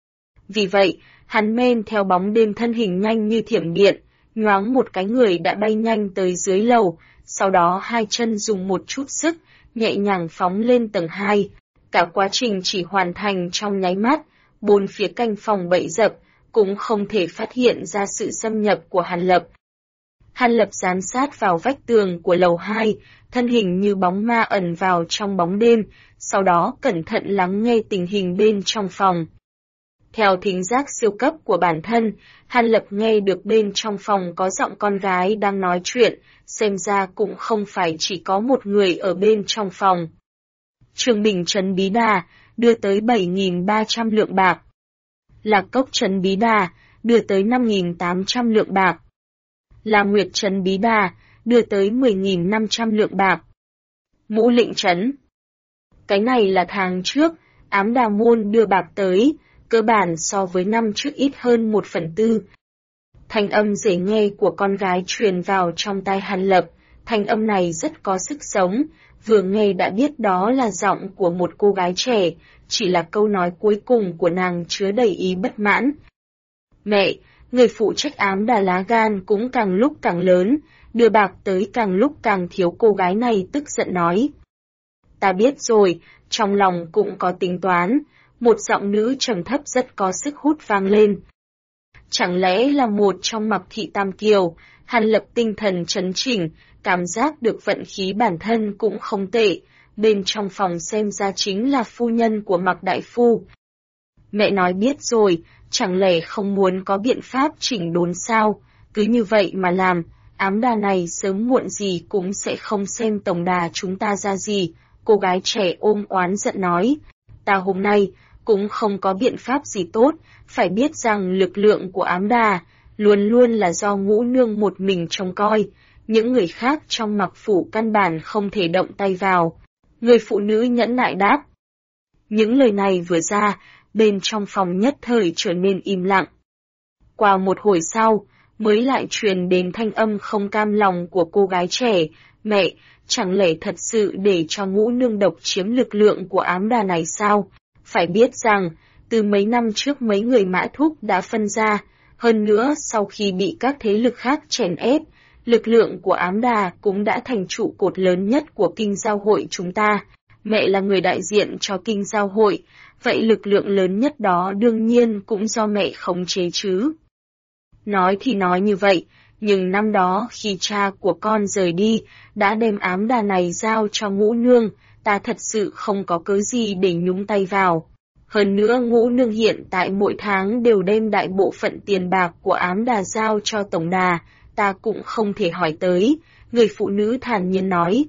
Vì vậy, hắn men theo bóng đêm thân hình nhanh như thiểm điện, nhoáng một cái người đã bay nhanh tới dưới lầu, sau đó hai chân dùng một chút sức, nhẹ nhàng phóng lên tầng 2. Cả quá trình chỉ hoàn thành trong nháy mắt, bốn phía canh phòng bẫy dập, cũng không thể phát hiện ra sự xâm nhập của Hàn Lập. Hàn Lập dán sát vào vách tường của lầu 2, thân hình như bóng ma ẩn vào trong bóng đêm, sau đó cẩn thận lắng nghe tình hình bên trong phòng. Theo thính giác siêu cấp của bản thân, Hàn Lập nghe được bên trong phòng có giọng con gái đang nói chuyện, xem ra cũng không phải chỉ có một người ở bên trong phòng. Trường Bình Trấn Bí Đà, đưa tới 7.300 lượng bạc. Lạc Cốc Trấn Bí Đà, đưa tới 5.800 lượng bạc. La Nguyệt Trấn Bí Đà, đưa tới 10.500 lượng bạc. Mũ Lĩnh Trấn. Cái này là tháng trước, Ám Đà Môn đưa bạc tới, cơ bản so với năm trước ít hơn 1/4. Thanh âm dễ nghe của con gái truyền vào trong tai Hàn Lập, thanh âm này rất có sức sống, vừa nghe đã biết đó là giọng của một cô gái trẻ, chỉ là câu nói cuối cùng của nàng chứa đầy ý bất mãn. Mẹ, người phụ trách Ám Đà lá gan cũng càng lúc càng lớn, đưa bạc tới càng lúc càng thiếu. Cô gái này tức giận nói. Ta biết rồi, trong lòng cũng có tính toán, một giọng nữ trầm thấp rất có sức hút vang lên. Chẳng lẽ là một trong Mặc Thị Tam Kiều? Hàn Lập tinh thần trấn chỉnh, cảm giác được vận khí bản thân cũng không tệ, bên trong phòng xem ra chính là phu nhân của Mặc Đại Phu. Mẹ nói biết rồi, chẳng lẽ không muốn có biện pháp chỉnh đốn sao? Cứ như vậy mà làm, Ám Đà này sớm muộn gì cũng sẽ không xem tổng đà chúng ta ra gì. Cô gái trẻ ôm oán giận nói, ta hôm nay cũng không có biện pháp gì tốt, phải biết rằng lực lượng của Ám Đà luôn luôn là do Ngũ Nương một mình trông coi, những người khác trong Mặc phủ căn bản không thể động tay vào. Người phụ nữ nhẫn nại đáp. Những lời này vừa ra, bên trong phòng nhất thời trở nên im lặng. Qua một hồi sau, mới lại truyền đến thanh âm không cam lòng của cô gái trẻ, Mẹ, chẳng lẽ thật sự để cho Ngũ Nương độc chiếm lực lượng của ám đà này sao? Phải biết rằng, từ mấy năm trước mấy người Mã Thúc đã phân ra, hơn nữa sau khi bị các thế lực khác chèn ép, lực lượng của ám đà cũng đã thành trụ cột lớn nhất của kinh giao hội chúng ta. Mẹ là người đại diện cho kinh giao hội, vậy lực lượng lớn nhất đó đương nhiên cũng do mẹ khống chế chứ. Nói thì nói như vậy, nhưng năm đó khi cha của con rời đi, đã đem ám đà này giao cho Ngũ Nương, ta thật sự không có cớ gì để nhúng tay vào. Hơn nữa Ngũ Nương hiện tại mỗi tháng đều đem đại bộ phận tiền bạc của ám đà giao cho tổng đà, ta cũng không thể hỏi tới, người phụ nữ thản nhiên nói.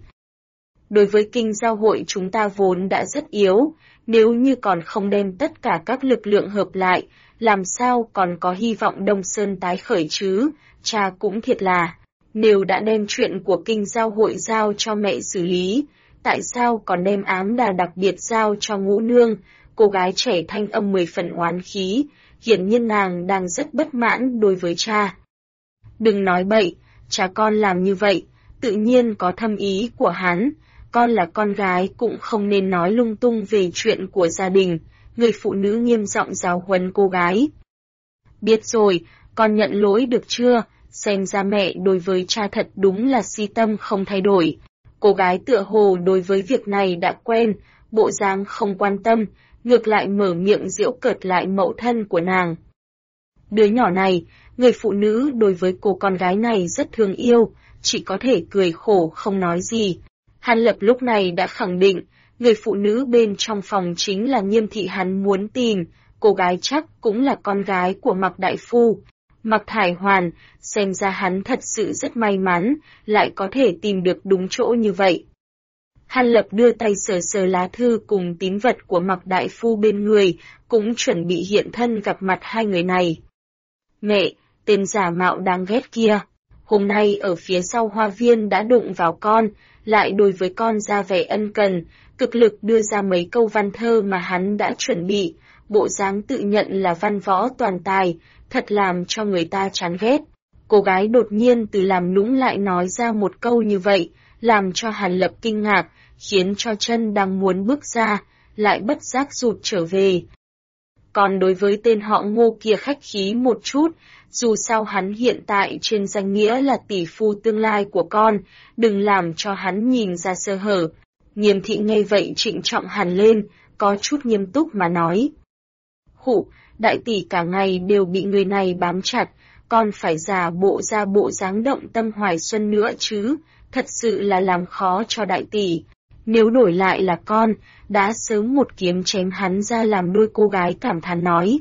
Đối với kinh giao hội chúng ta vốn đã rất yếu, nếu như còn không đem tất cả các lực lượng hợp lại, làm sao còn có hy vọng Đông Sơn tái khởi chứ, cha cũng thiệt là, nếu đã đem chuyện của kinh giao hội giao cho mẹ xử lý, tại sao còn đem ám đà đặc biệt giao cho Ngũ Nương, cô gái trẻ thanh âm 10 phần oán khí, hiển nhiên nàng đang rất bất mãn đối với cha. Đừng nói bậy, cha con làm như vậy, tự nhiên có thâm ý của hắn, con là con gái cũng không nên nói lung tung về chuyện của gia đình, người phụ nữ nghiêm giọng giáo huấn cô gái. Biết rồi, con nhận lỗi được chưa, xem ra mẹ đối với cha thật đúng là si tâm không thay đổi. Cô gái tựa hồ đối với việc này đã quen, bộ dáng không quan tâm, ngược lại mở miệng giễu cợt lại mẫu thân của nàng. Đứa nhỏ này, người phụ nữ đối với cô con gái này rất thương yêu, chỉ có thể cười khổ không nói gì. Hàn Lập lúc này đã khẳng định, người phụ nữ bên trong phòng chính là Nghiêm thị hắn muốn tìm, cô gái chắc cũng là con gái của Mạc đại phu. Mạc Thải Hoàn, xem ra hắn thật sự rất may mắn, lại có thể tìm được đúng chỗ như vậy. Hàn Lập đưa tay sờ sờ lá thư cùng tín vật của Mạc đại phu bên người, cũng chuẩn bị hiện thân gặp mặt hai người này. Mẹ, tên giả mạo đáng ghét kia, hôm nay ở phía sau hoa viên đã đụng vào con, lại đối với con ra vẻ ân cần, cực lực đưa ra mấy câu văn thơ mà hắn đã chuẩn bị, bộ dáng tự nhận là văn võ toàn tài, thật làm cho người ta chán ghét. Cô gái đột nhiên từ làm nũng lại nói ra một câu như vậy, làm cho Hàn Lập kinh ngạc, khiến cho chân đang muốn bước ra, lại bất giác rụt trở về. Còn đối với tên họ Ngô kia khách khí một chút, dù sao hắn hiện tại trên danh nghĩa là tỷ phu tương lai của con, đừng làm cho hắn nhìn ra sơ hở. Nghiêm thị nghe vậy trịnh trọng hẳn lên, có chút nghiêm túc mà nói. Khụ, đại tỷ cả ngày đều bị người này bám chặt, con phải giả bộ ra bộ dáng động tâm hoài xuân nữa chứ, thật sự là làm khó cho đại tỷ. Nếu đổi lại là con, đã sớm một kiếm chém hắn ra làm đôi, cô gái cảm thán nói.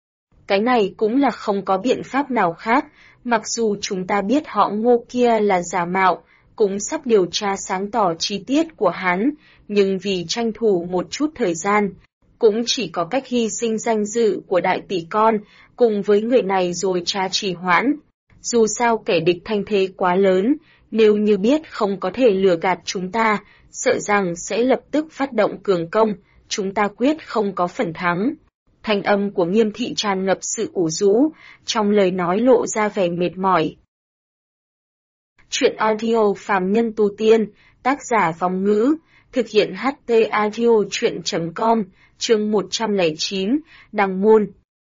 Cái này cũng là không có biện pháp nào khác, mặc dù chúng ta biết họ Ngô kia là giả mạo, cũng sắp điều tra sáng tỏ chi tiết của hắn, nhưng vì tranh thủ một chút thời gian, cũng chỉ có cách hy sinh danh dự của đại tỷ con, cùng với người này rồi trì hoãn. Dù sao kẻ địch thanh thế quá lớn, nếu như biết không có thể lừa gạt chúng ta, sợ rằng sẽ lập tức phát động cường công, chúng ta quyết không có phần thắng. Thanh âm của Nghiêm thị tràn ngập sự ủ rũ, trong lời nói lộ ra vẻ mệt mỏi. Chuyện audio phàm nhân tu tiên, tác giả Vong Ngữ, thực hiện HT audio chuyện.com, chương 109, Đăng môn.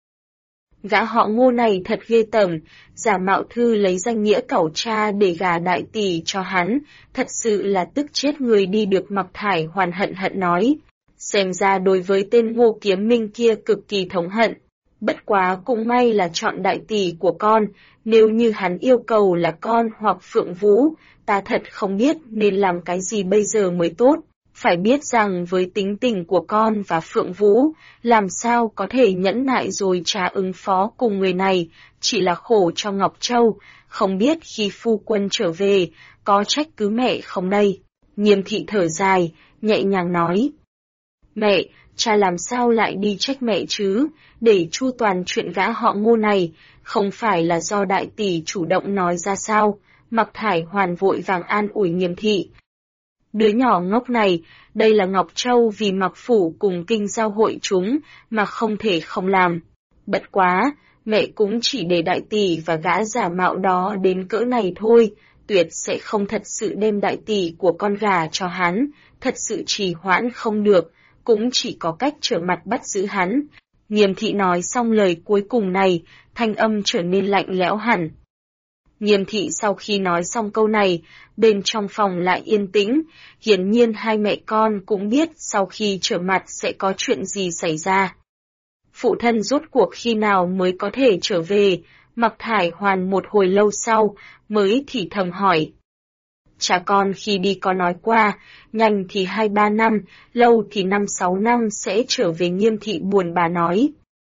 Gã họ Ngô này thật ghê tởm, giả mạo thư lấy danh nghĩa cẩu cha để gả đại tỷ cho hắn, thật sự là tức chết người đi được. Mạc Thải Hoàn hận hận nói. Xem ra đối với tên Ngô Kiếm Minh kia cực kỳ thống hận. Bất quá cũng may là chọn đại tỷ của con, nếu như hắn yêu cầu là con hoặc Phượng Vũ, ta thật không biết nên làm cái gì bây giờ mới tốt. Phải biết rằng với tính tình của con và Phượng Vũ, làm sao có thể nhẫn nại rồi trả ứng phó cùng người này, chỉ là khổ cho Ngọc Châu, không biết khi phu quân trở về, có trách cứ mẹ không đây. Nghiêm thị thở dài, nhẹ nhàng nói. Mẹ, cha làm sao lại đi trách mẹ chứ, để chu toàn chuyện gã họ Ngô này, không phải là do đại tỷ chủ động nói ra sao, Mạc Thải Hoàn vội vàng an ủi Nghiêm thị. Đứa nhỏ ngốc này, đây là Ngọc Châu vì Mạc Phủ cùng kinh giao hội chúng, mà không thể không làm. Bất quá, mẹ cũng chỉ để đại tỷ và gã giả mạo đó đến cỡ này thôi, tuyệt sẽ không thật sự đem đại tỷ của con gà cho hắn, thật sự trì hoãn không được, cũng chỉ có cách trở mặt bắt giữ hắn. Nghiêm thị nói xong lời cuối cùng này, thanh âm trở nên lạnh lẽo hẳn. Nghiêm thị sau khi nói xong câu này, bên trong phòng lại yên tĩnh, hiển nhiên hai mẹ con cũng biết sau khi trở mặt sẽ có chuyện gì xảy ra. Phụ thân rốt cuộc khi nào mới có thể trở về, Mạc Thải Hoàn một hồi lâu sau, mới thì thầm hỏi. Cha con khi đi có nói qua, nhanh thì 2-3 năm, lâu thì 5-6 năm sẽ trở về. Nghiêm thị buồn bã nói.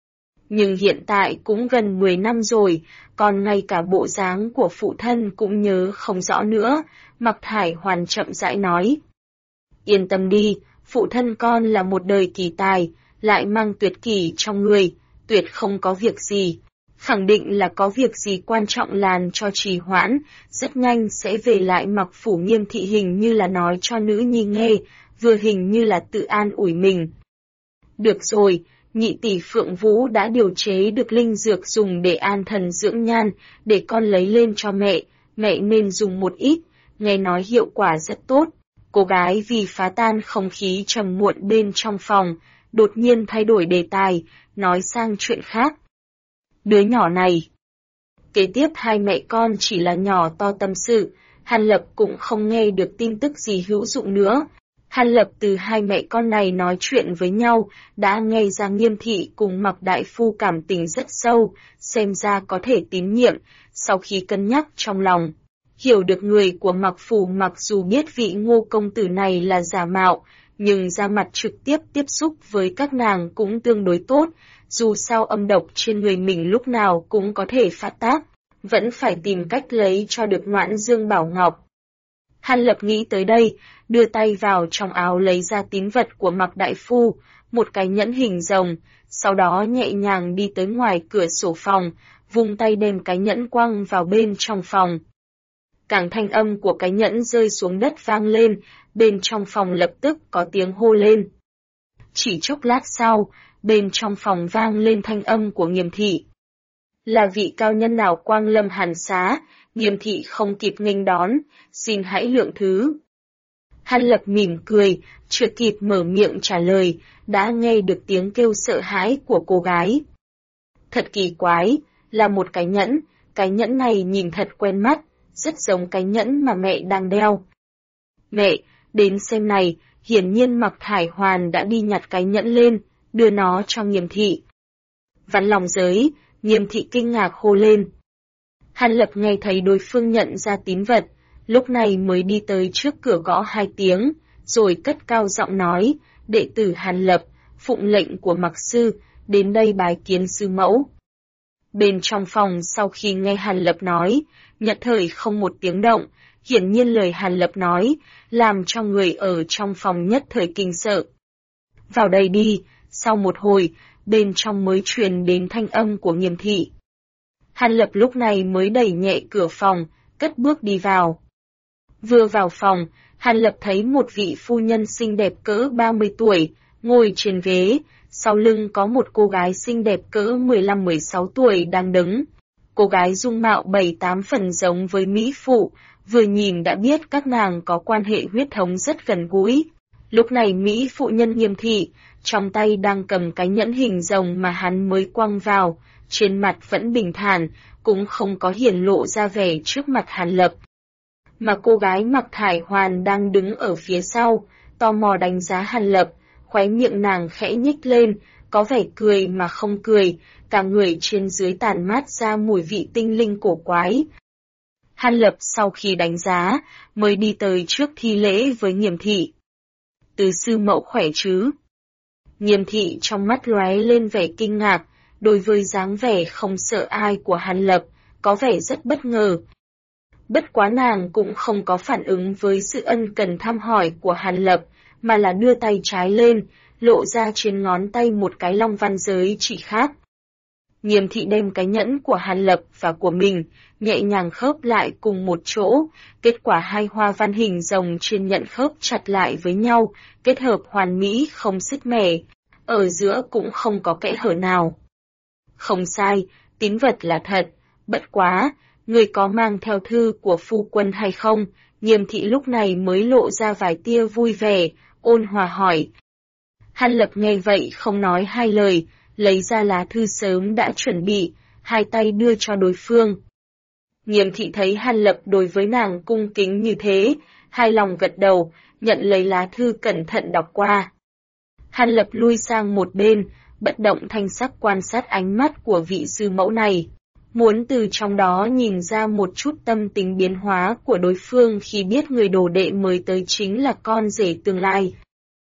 Nhưng hiện tại cũng gần 10 năm rồi, còn ngay cả bộ dáng của phụ thân cũng nhớ không rõ nữa, Mạc Thải Hoàn chậm rãi nói. Yên tâm đi, phụ thân con là một đời kỳ tài, lại mang tuyệt kỷ trong người, tuyệt không có việc gì. Khẳng định là có việc gì quan trọng làm cho trì hoãn, rất nhanh sẽ về lại Mặc Phủ. Nghiêm thị hình như là nói cho nữ nhi nghe, vừa hình như là tự an ủi mình. Được rồi, nhị tỷ Phượng Vũ đã điều chế được linh dược dùng để an thần dưỡng nhan, để con lấy lên cho mẹ nên dùng một ít, nghe nói hiệu quả rất tốt. Cô gái vì phá tan không khí trầm muộn bên trong phòng, đột nhiên thay đổi đề tài, nói sang chuyện khác. Đứa nhỏ này. Kế tiếp hai mẹ con chỉ là nhỏ to tâm sự, Hàn Lập cũng không nghe được tin tức gì hữu dụng nữa. Hàn Lập từ hai mẹ con này nói chuyện với nhau, đã nghe ra Nghiêm thị cùng Mạc đại phu cảm tình rất sâu, xem ra có thể tín nhiệm. Sau khi cân nhắc trong lòng, hiểu được người của Mạc Phủ mặc dù biết vị Ngô công tử này là giả mạo, nhưng ra mặt trực tiếp tiếp xúc với các nàng cũng tương đối tốt, dù sao âm độc trên người mình lúc nào cũng có thể phát tác, vẫn phải tìm cách lấy cho được Noãn Dương Bảo Ngọc. Hàn Lập nghĩ tới đây, đưa tay vào trong áo lấy ra tín vật của Mạc đại phu, một cái nhẫn hình rồng, sau đó nhẹ nhàng đi tới ngoài cửa sổ phòng, vung tay đem cái nhẫn quăng vào bên trong phòng. Càng thanh âm của cái nhẫn rơi xuống đất vang lên, bên trong phòng lập tức có tiếng hô lên. Chỉ chốc lát sau, bên trong phòng vang lên thanh âm của Nghiêm thị. Là vị cao nhân nào quang lâm Hàn xá? Nghiêm thị không kịp nghênh đón, xin hãy lượng thứ. Hàn Lập mỉm cười, chưa kịp mở miệng trả lời, đã nghe được tiếng kêu sợ hãi của cô gái. Thật kỳ quái, là một cái nhẫn này nhìn thật quen mắt, rất giống cái nhẫn mà mẹ đang đeo. Mẹ, đến xem này, hiển nhiên Mạc Thải Hoàn đã đi nhặt cái nhẫn lên, đưa nó cho Nghiêm thị. Vắn lòng giới, Nghiêm thị kinh ngạc hô lên. Hàn Lập nghe thấy đối phương nhận ra tín vật, lúc này mới đi tới trước cửa gõ 2 tiếng, rồi cất cao giọng nói, đệ tử Hàn Lập, phụng lệnh của Mạc sư, đến đây bái kiến sư mẫu. Bên trong phòng sau khi nghe Hàn Lập nói, nhất thời không một tiếng động, hiển nhiên lời Hàn Lập nói, làm cho người ở trong phòng nhất thời kinh sợ. Vào đây đi, sau một hồi, bên trong mới truyền đến thanh âm của Nghiêm thị. Hàn Lập lúc này mới đẩy nhẹ cửa phòng, cất bước đi vào. Vừa vào phòng, Hàn Lập thấy một vị phu nhân xinh đẹp cỡ 30 tuổi, ngồi trên ghế, sau lưng có một cô gái xinh đẹp cỡ 15-16 tuổi đang đứng. Cô gái dung mạo 7-8 phần giống với mỹ phụ, vừa nhìn đã biết các nàng có quan hệ huyết thống rất gần gũi. Lúc này mỹ phụ nhân Nghiêm thị, trong tay đang cầm cái nhẫn hình rồng mà hắn mới quăng vào, trên mặt vẫn bình thản, cũng không có hiển lộ ra vẻ trước mặt Hàn Lập. Mà cô gái Mạc Thải Hoàn đang đứng ở phía sau, tò mò đánh giá Hàn Lập, khóe miệng nàng khẽ nhích lên, có vẻ cười mà không cười, cả người trên dưới tản mát ra mùi vị tinh linh cổ quái. Hàn Lập sau khi đánh giá, mới đi tới trước thi lễ với Nghiêm thị. Từ sư mẫu khỏe chứ? Nghiêm thị trong mắt lóe lên vẻ kinh ngạc, đối với dáng vẻ không sợ ai của Hàn Lập, có vẻ rất bất ngờ. Bất quá nàng cũng không có phản ứng với sự ân cần thăm hỏi của Hàn Lập, mà là đưa tay trái lên, lộ ra trên ngón tay một cái long văn giới chỉ khác. Nghiêm thị đem cái nhẫn của Hàn Lập và của mình, nhẹ nhàng khớp lại cùng một chỗ, kết quả hai hoa văn hình rồng trên nhẫn khớp chặt lại với nhau, kết hợp hoàn mỹ không sứt mẻ, ở giữa cũng không có kẽ hở nào. Không sai, tín vật là thật, bất quá, người có mang theo thư của phu quân hay không? Nghiêm thị lúc này mới lộ ra vài tia vui vẻ, ôn hòa hỏi. Hàn Lập nghe vậy không nói hai lời, lấy ra lá thư sớm đã chuẩn bị, hai tay đưa cho đối phương. Nghiêm thị thấy Hàn Lập đối với nàng cung kính như thế, hài lòng gật đầu, nhận lấy lá thư cẩn thận đọc qua. Hàn Lập lui sang một bên, bất động thanh sắc quan sát ánh mắt của vị sư mẫu này, muốn từ trong đó nhìn ra một chút tâm tính biến hóa của đối phương khi biết người đồ đệ mới tới chính là con rể tương lai.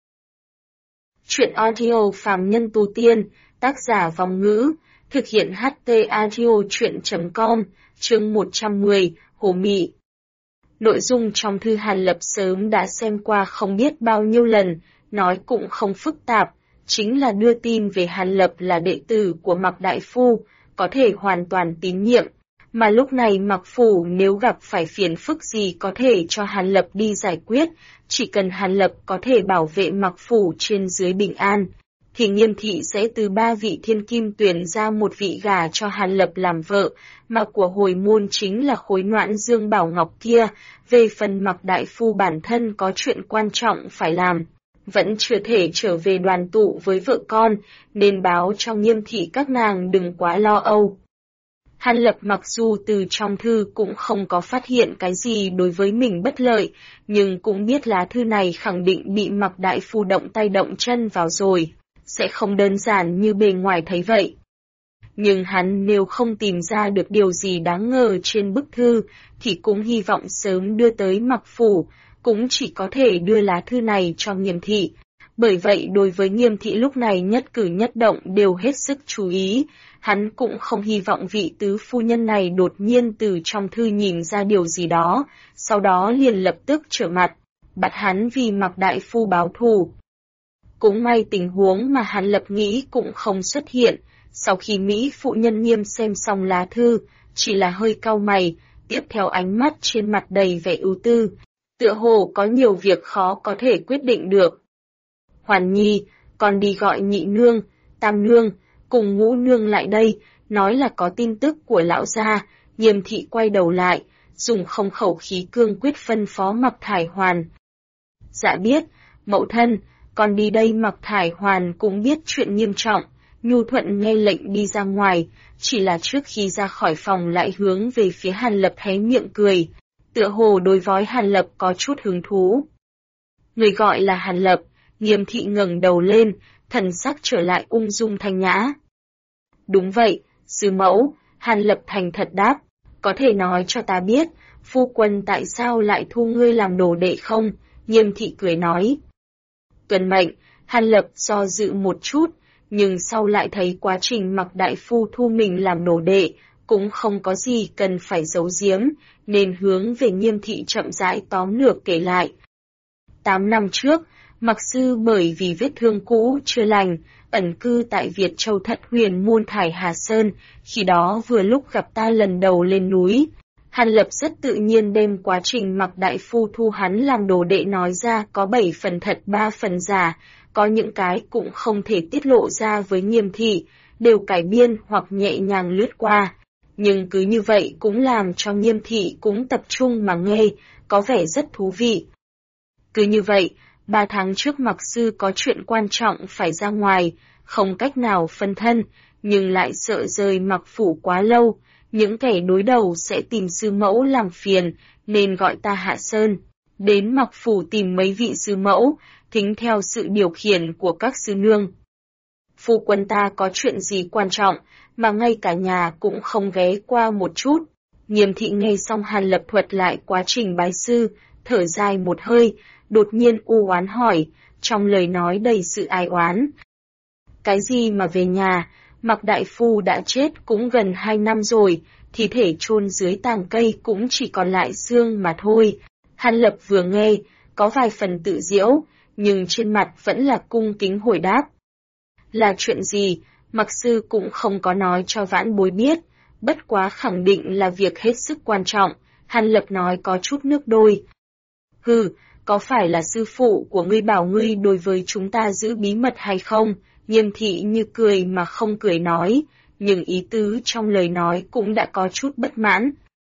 Truyện audio Phàm Nhân Tu Tiên, tác giả Vong Ngữ, thực hiện HT Audio Truyện.com, chương 110, Hồ Mị. Nội dung trong thư Hàn Lập sớm đã xem qua không biết bao nhiêu lần, nói cũng không phức tạp, chính là đưa tin về Hàn Lập là đệ tử của Mạc Đại Phu, có thể hoàn toàn tín nhiệm, mà lúc này Mạc Phủ nếu gặp phải phiền phức gì có thể cho Hàn Lập đi giải quyết, chỉ cần Hàn Lập có thể bảo vệ Mạc Phủ trên dưới bình an, thì Nghiêm thị sẽ từ 3 vị thiên kim tuyển ra một vị gả cho Hàn Lập làm vợ, mà của hồi môn chính là khối noãn Dương Bảo Ngọc kia. Về phần Mạc Đại Phu bản thân có chuyện quan trọng phải làm, vẫn chưa thể trở về đoàn tụ với vợ con, nên báo cho Nghiêm thị các nàng đừng quá lo âu. Hàn Lập mặc dù từ trong thư cũng không có phát hiện cái gì đối với mình bất lợi, nhưng cũng biết lá thư này khẳng định bị Mạc Đại Phu động tay động chân vào rồi, sẽ không đơn giản như bề ngoài thấy vậy. Nhưng hắn nếu không tìm ra được điều gì đáng ngờ trên bức thư, thì cũng hy vọng sớm đưa tới Mạc Phủ, cũng chỉ có thể đưa lá thư này cho Nghiêm thị. Bởi vậy đối với Nghiêm thị lúc này nhất cử nhất động đều hết sức chú ý, hắn cũng không hy vọng vị tứ phu nhân này đột nhiên từ trong thư nhìn ra điều gì đó, sau đó liền lập tức trở mặt, bắt hắn vì Mạc Đại Phu báo thù. Cũng may tình huống mà Hàn Lập nghĩ cũng không xuất hiện, sau khi Mỹ phụ nhân Nghiêm xem xong lá thư, chỉ là hơi cau mày, tiếp theo ánh mắt trên mặt đầy vẻ ưu tư, tựa hồ có nhiều việc khó có thể quyết định được. Hoàn Nhi, con đi gọi nhị nương, tam nương, cùng ngũ nương lại đây, nói là có tin tức của lão gia. Nghiêm thị quay đầu lại, dùng không khẩu khí cương quyết phân phó Mạc Thải Hoàn. Dạ biết, mẫu thân, con đi đây. Mạc Thải Hoàn cũng biết chuyện nghiêm trọng, nhu thuận nghe lệnh đi ra ngoài, chỉ là trước khi ra khỏi phòng lại hướng về phía Hàn Lập hé miệng cười, tựa hồ đối với Hàn Lập có chút hứng thú. Người gọi là Hàn Lập. Nghiêm thị ngẩng đầu lên, thần sắc trở lại ung dung thanh nhã. Đúng vậy, sư mẫu, Hàn Lập thành thật đáp, có thể nói cho ta biết, phu quân tại sao lại thu ngươi làm đồ đệ không? Nghiêm thị cười nói. Tuân mệnh. Hàn Lập do dự một chút, nhưng sau lại thấy quá trình Mạc Đại Phu thu mình làm đồ đệ, cũng không có gì cần phải giấu giếm, nên hướng về Nghiêm thị chậm rãi tóm lược kể lại. 8 năm trước, Mạc sư bởi vì vết thương cũ chưa lành, ẩn cư tại Việt Châu Thất Huyền môn Thải Hà Sơn, khi đó vừa lúc gặp ta lần đầu lên núi. Hàn Lập rất tự nhiên đem quá trình Mạc Đại Phu thu hắn làm đồ đệ nói ra, có 7 phần thật 3 phần giả, có những cái cũng không thể tiết lộ ra với Nghiêm thị, đều cải biên hoặc nhẹ nhàng lướt qua. Nhưng cứ như vậy cũng làm cho Nghiêm thị cũng tập trung mà nghe, có vẻ rất thú vị. Cứ như vậy, 3 tháng trước Mạc sư có chuyện quan trọng phải ra ngoài, không cách nào phân thân, nhưng lại sợ rời Mạc Phủ quá lâu, những kẻ đối đầu sẽ tìm sư mẫu làm phiền, nên gọi ta hạ sơn. Đến Mạc Phủ tìm mấy vị sư mẫu, thính theo sự điều khiển của các sư nương. Phu quân ta có chuyện gì quan trọng, mà ngay cả nhà cũng không ghé qua một chút. Nghiêm thị nghe xong Hàn Lập thuật lại quá trình bái sư, thở dài một hơi, đột nhiên u oán hỏi, trong lời nói đầy sự ai oán. Cái gì mà về nhà, Mạc Đại Phu đã chết cũng gần 2 năm rồi, thi thể chôn dưới tàng cây cũng chỉ còn lại xương mà thôi. Hàn Lập vừa nghe, có vài phần tự giễu, nhưng trên mặt vẫn là cung kính hồi đáp. Là chuyện gì, Mạc sư cũng không có nói cho vãn bối biết, bất quá khẳng định là việc hết sức quan trọng. Hàn Lập nói có chút nước đôi. Hừ, có phải là sư phụ của ngươi bảo ngươi đối với chúng ta giữ bí mật hay không? Nghiêm thị như cười mà không cười nói, nhưng ý tứ trong lời nói cũng đã có chút bất mãn.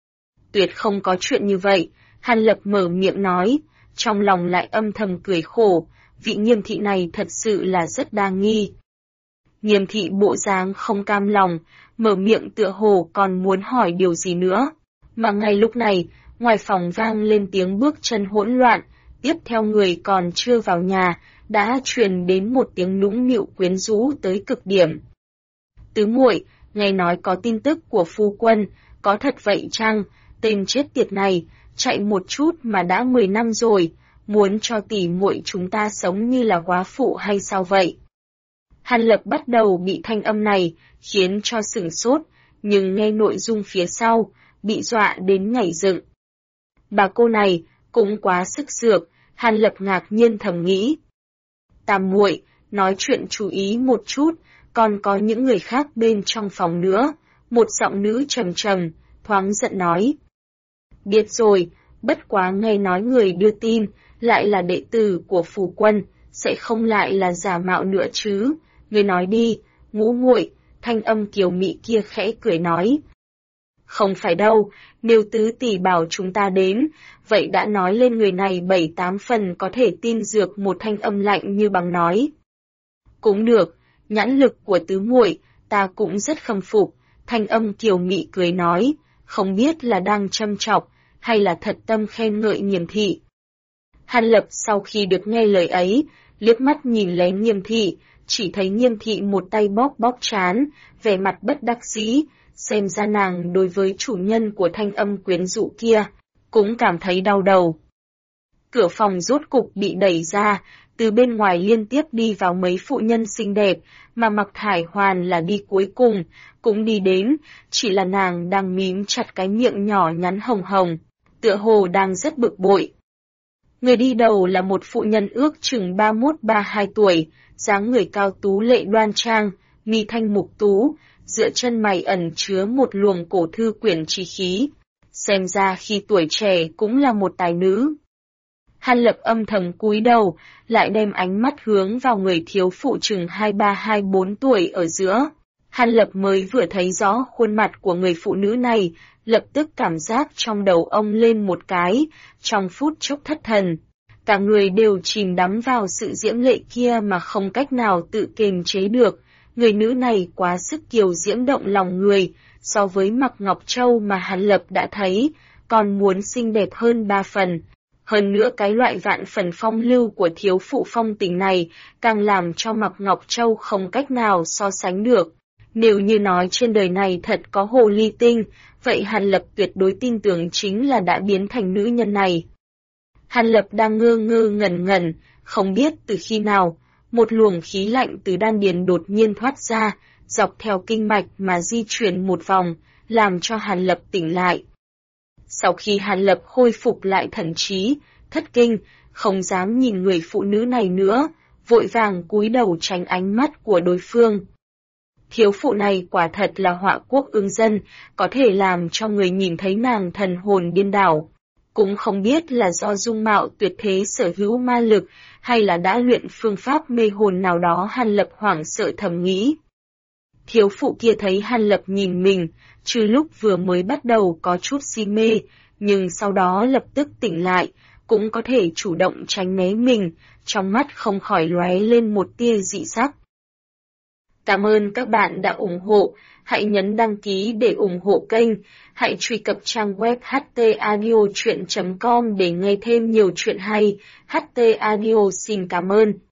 tuyệt không có chuyện như vậy. Hàn Lập mở miệng nói, trong lòng lại âm thầm cười khổ, vị Nghiêm thị này thật sự là rất đa nghi. Nghiêm thị bộ dáng không cam lòng, mở miệng tựa hồ còn muốn hỏi điều gì nữa. Mà ngay lúc này, ngoài phòng vang lên tiếng bước chân hỗn loạn, tiếp theo người còn chưa vào nhà, đã truyền đến một tiếng nũng nịu quyến rũ tới cực điểm. Tứ muội, nghe nói có tin tức của phu quân, có thật vậy chăng? Tên chết tiệt này, chạy một chút mà đã 10 năm rồi, muốn cho tỷ muội chúng ta sống như là góa phụ hay sao vậy? Hàn Lập bắt đầu bị thanh âm này khiến cho sửng sốt, nhưng nghe nội dung phía sau, bị dọa đến nhảy dựng. Bà cô này cũng quá sức sược, Hàn Lập ngạc nhiên thầm nghĩ. Tam muội, nói chuyện chú ý một chút, còn có những người khác bên trong phòng nữa, một giọng nữ trầm trầm, thoáng giận nói. Biết rồi, bất quá nghe nói người đưa tin, lại là đệ tử của phù quân, sẽ không lại là giả mạo nữa chứ, người nói đi, Ngũ muội, thanh âm kiều mị kia khẽ cười nói. Không phải đâu, nếu tứ tỷ bảo chúng ta đến, vậy đã nói lên người này 7-8 phần có thể tin dược, một thanh âm lạnh như băng nói. Cũng được, nhãn lực của tứ muội ta cũng rất khâm phục, thanh âm kiều mị cười nói, không biết là đang châm chọc, hay là thật tâm khen ngợi Nghiêm thị. Hàn Lập sau khi được nghe lời ấy, liếc mắt nhìn lén Nghiêm thị, chỉ thấy Nghiêm thị một tay bóp bóp trán, vẻ mặt bất đắc dĩ, xem ra nàng đối với chủ nhân của thanh âm quyến rũ kia, cũng cảm thấy đau đầu. Cửa phòng rốt cục bị đẩy ra, từ bên ngoài liên tiếp đi vào mấy phụ nhân xinh đẹp, mà Mặc Thải Hoàn là đi cuối cùng, cũng đi đến, chỉ là nàng đang mím chặt cái miệng nhỏ nhắn hồng hồng, tựa hồ đang rất bực bội. Người đi đầu là một phụ nhân ước chừng 31-32 tuổi, dáng người cao tú lệ đoan trang, mi thanh mục tú, giữa chân mày ẩn chứa một luồng cổ thư quyển trí khí, xem ra khi tuổi trẻ cũng là một tài nữ. Hàn Lập âm thầm cúi đầu, lại đem ánh mắt hướng vào người thiếu phụ chừng 23-24 tuổi ở giữa. Hàn Lập mới vừa thấy rõ khuôn mặt của người phụ nữ này, lập tức cảm giác trong đầu ông lên một cái, trong phút chốc thất thần. Cả người đều chìm đắm vào sự diễm lệ kia mà không cách nào tự kiềm chế được. Người nữ này quá sức kiều diễm động lòng người, so với Mạc Ngọc Châu mà Hàn Lập đã thấy, còn muốn xinh đẹp hơn 3 phần. Hơn nữa cái loại vạn phần phong lưu của thiếu phụ phong tình này, càng làm cho Mạc Ngọc Châu không cách nào so sánh được. Nếu như nói trên đời này thật có hồ ly tinh, vậy Hàn Lập tuyệt đối tin tưởng chính là đã biến thành nữ nhân này. Hàn Lập đang ngơ ngơ ngẩn ngẩn, không biết từ khi nào, một luồng khí lạnh từ đan điền đột nhiên thoát ra, dọc theo kinh mạch mà di chuyển một vòng, làm cho Hàn Lập tỉnh lại. Sau khi Hàn Lập khôi phục lại thần trí, thất kinh, không dám nhìn người phụ nữ này nữa, vội vàng cúi đầu tránh ánh mắt của đối phương. Thiếu phụ này quả thật là họa quốc ương dân, có thể làm cho người nhìn thấy nàng thần hồn điên đảo. Cũng không biết là do dung mạo tuyệt thế sở hữu ma lực, hay là đã luyện phương pháp mê hồn nào đó. Hàn Lập hoảng sợ thầm nghĩ. Thiếu phụ kia thấy Hàn Lập nhìn mình, trừ lúc vừa mới bắt đầu có chút si mê, nhưng sau đó lập tức tỉnh lại, cũng có thể chủ động tránh né mình, trong mắt không khỏi lóe lên một tia dị sắc. Cảm ơn các bạn đã ủng hộ, hãy nhấn đăng ký để ủng hộ kênh, hãy truy cập trang web htaudio.com để nghe thêm nhiều chuyện hay. HT Audio xin cảm ơn.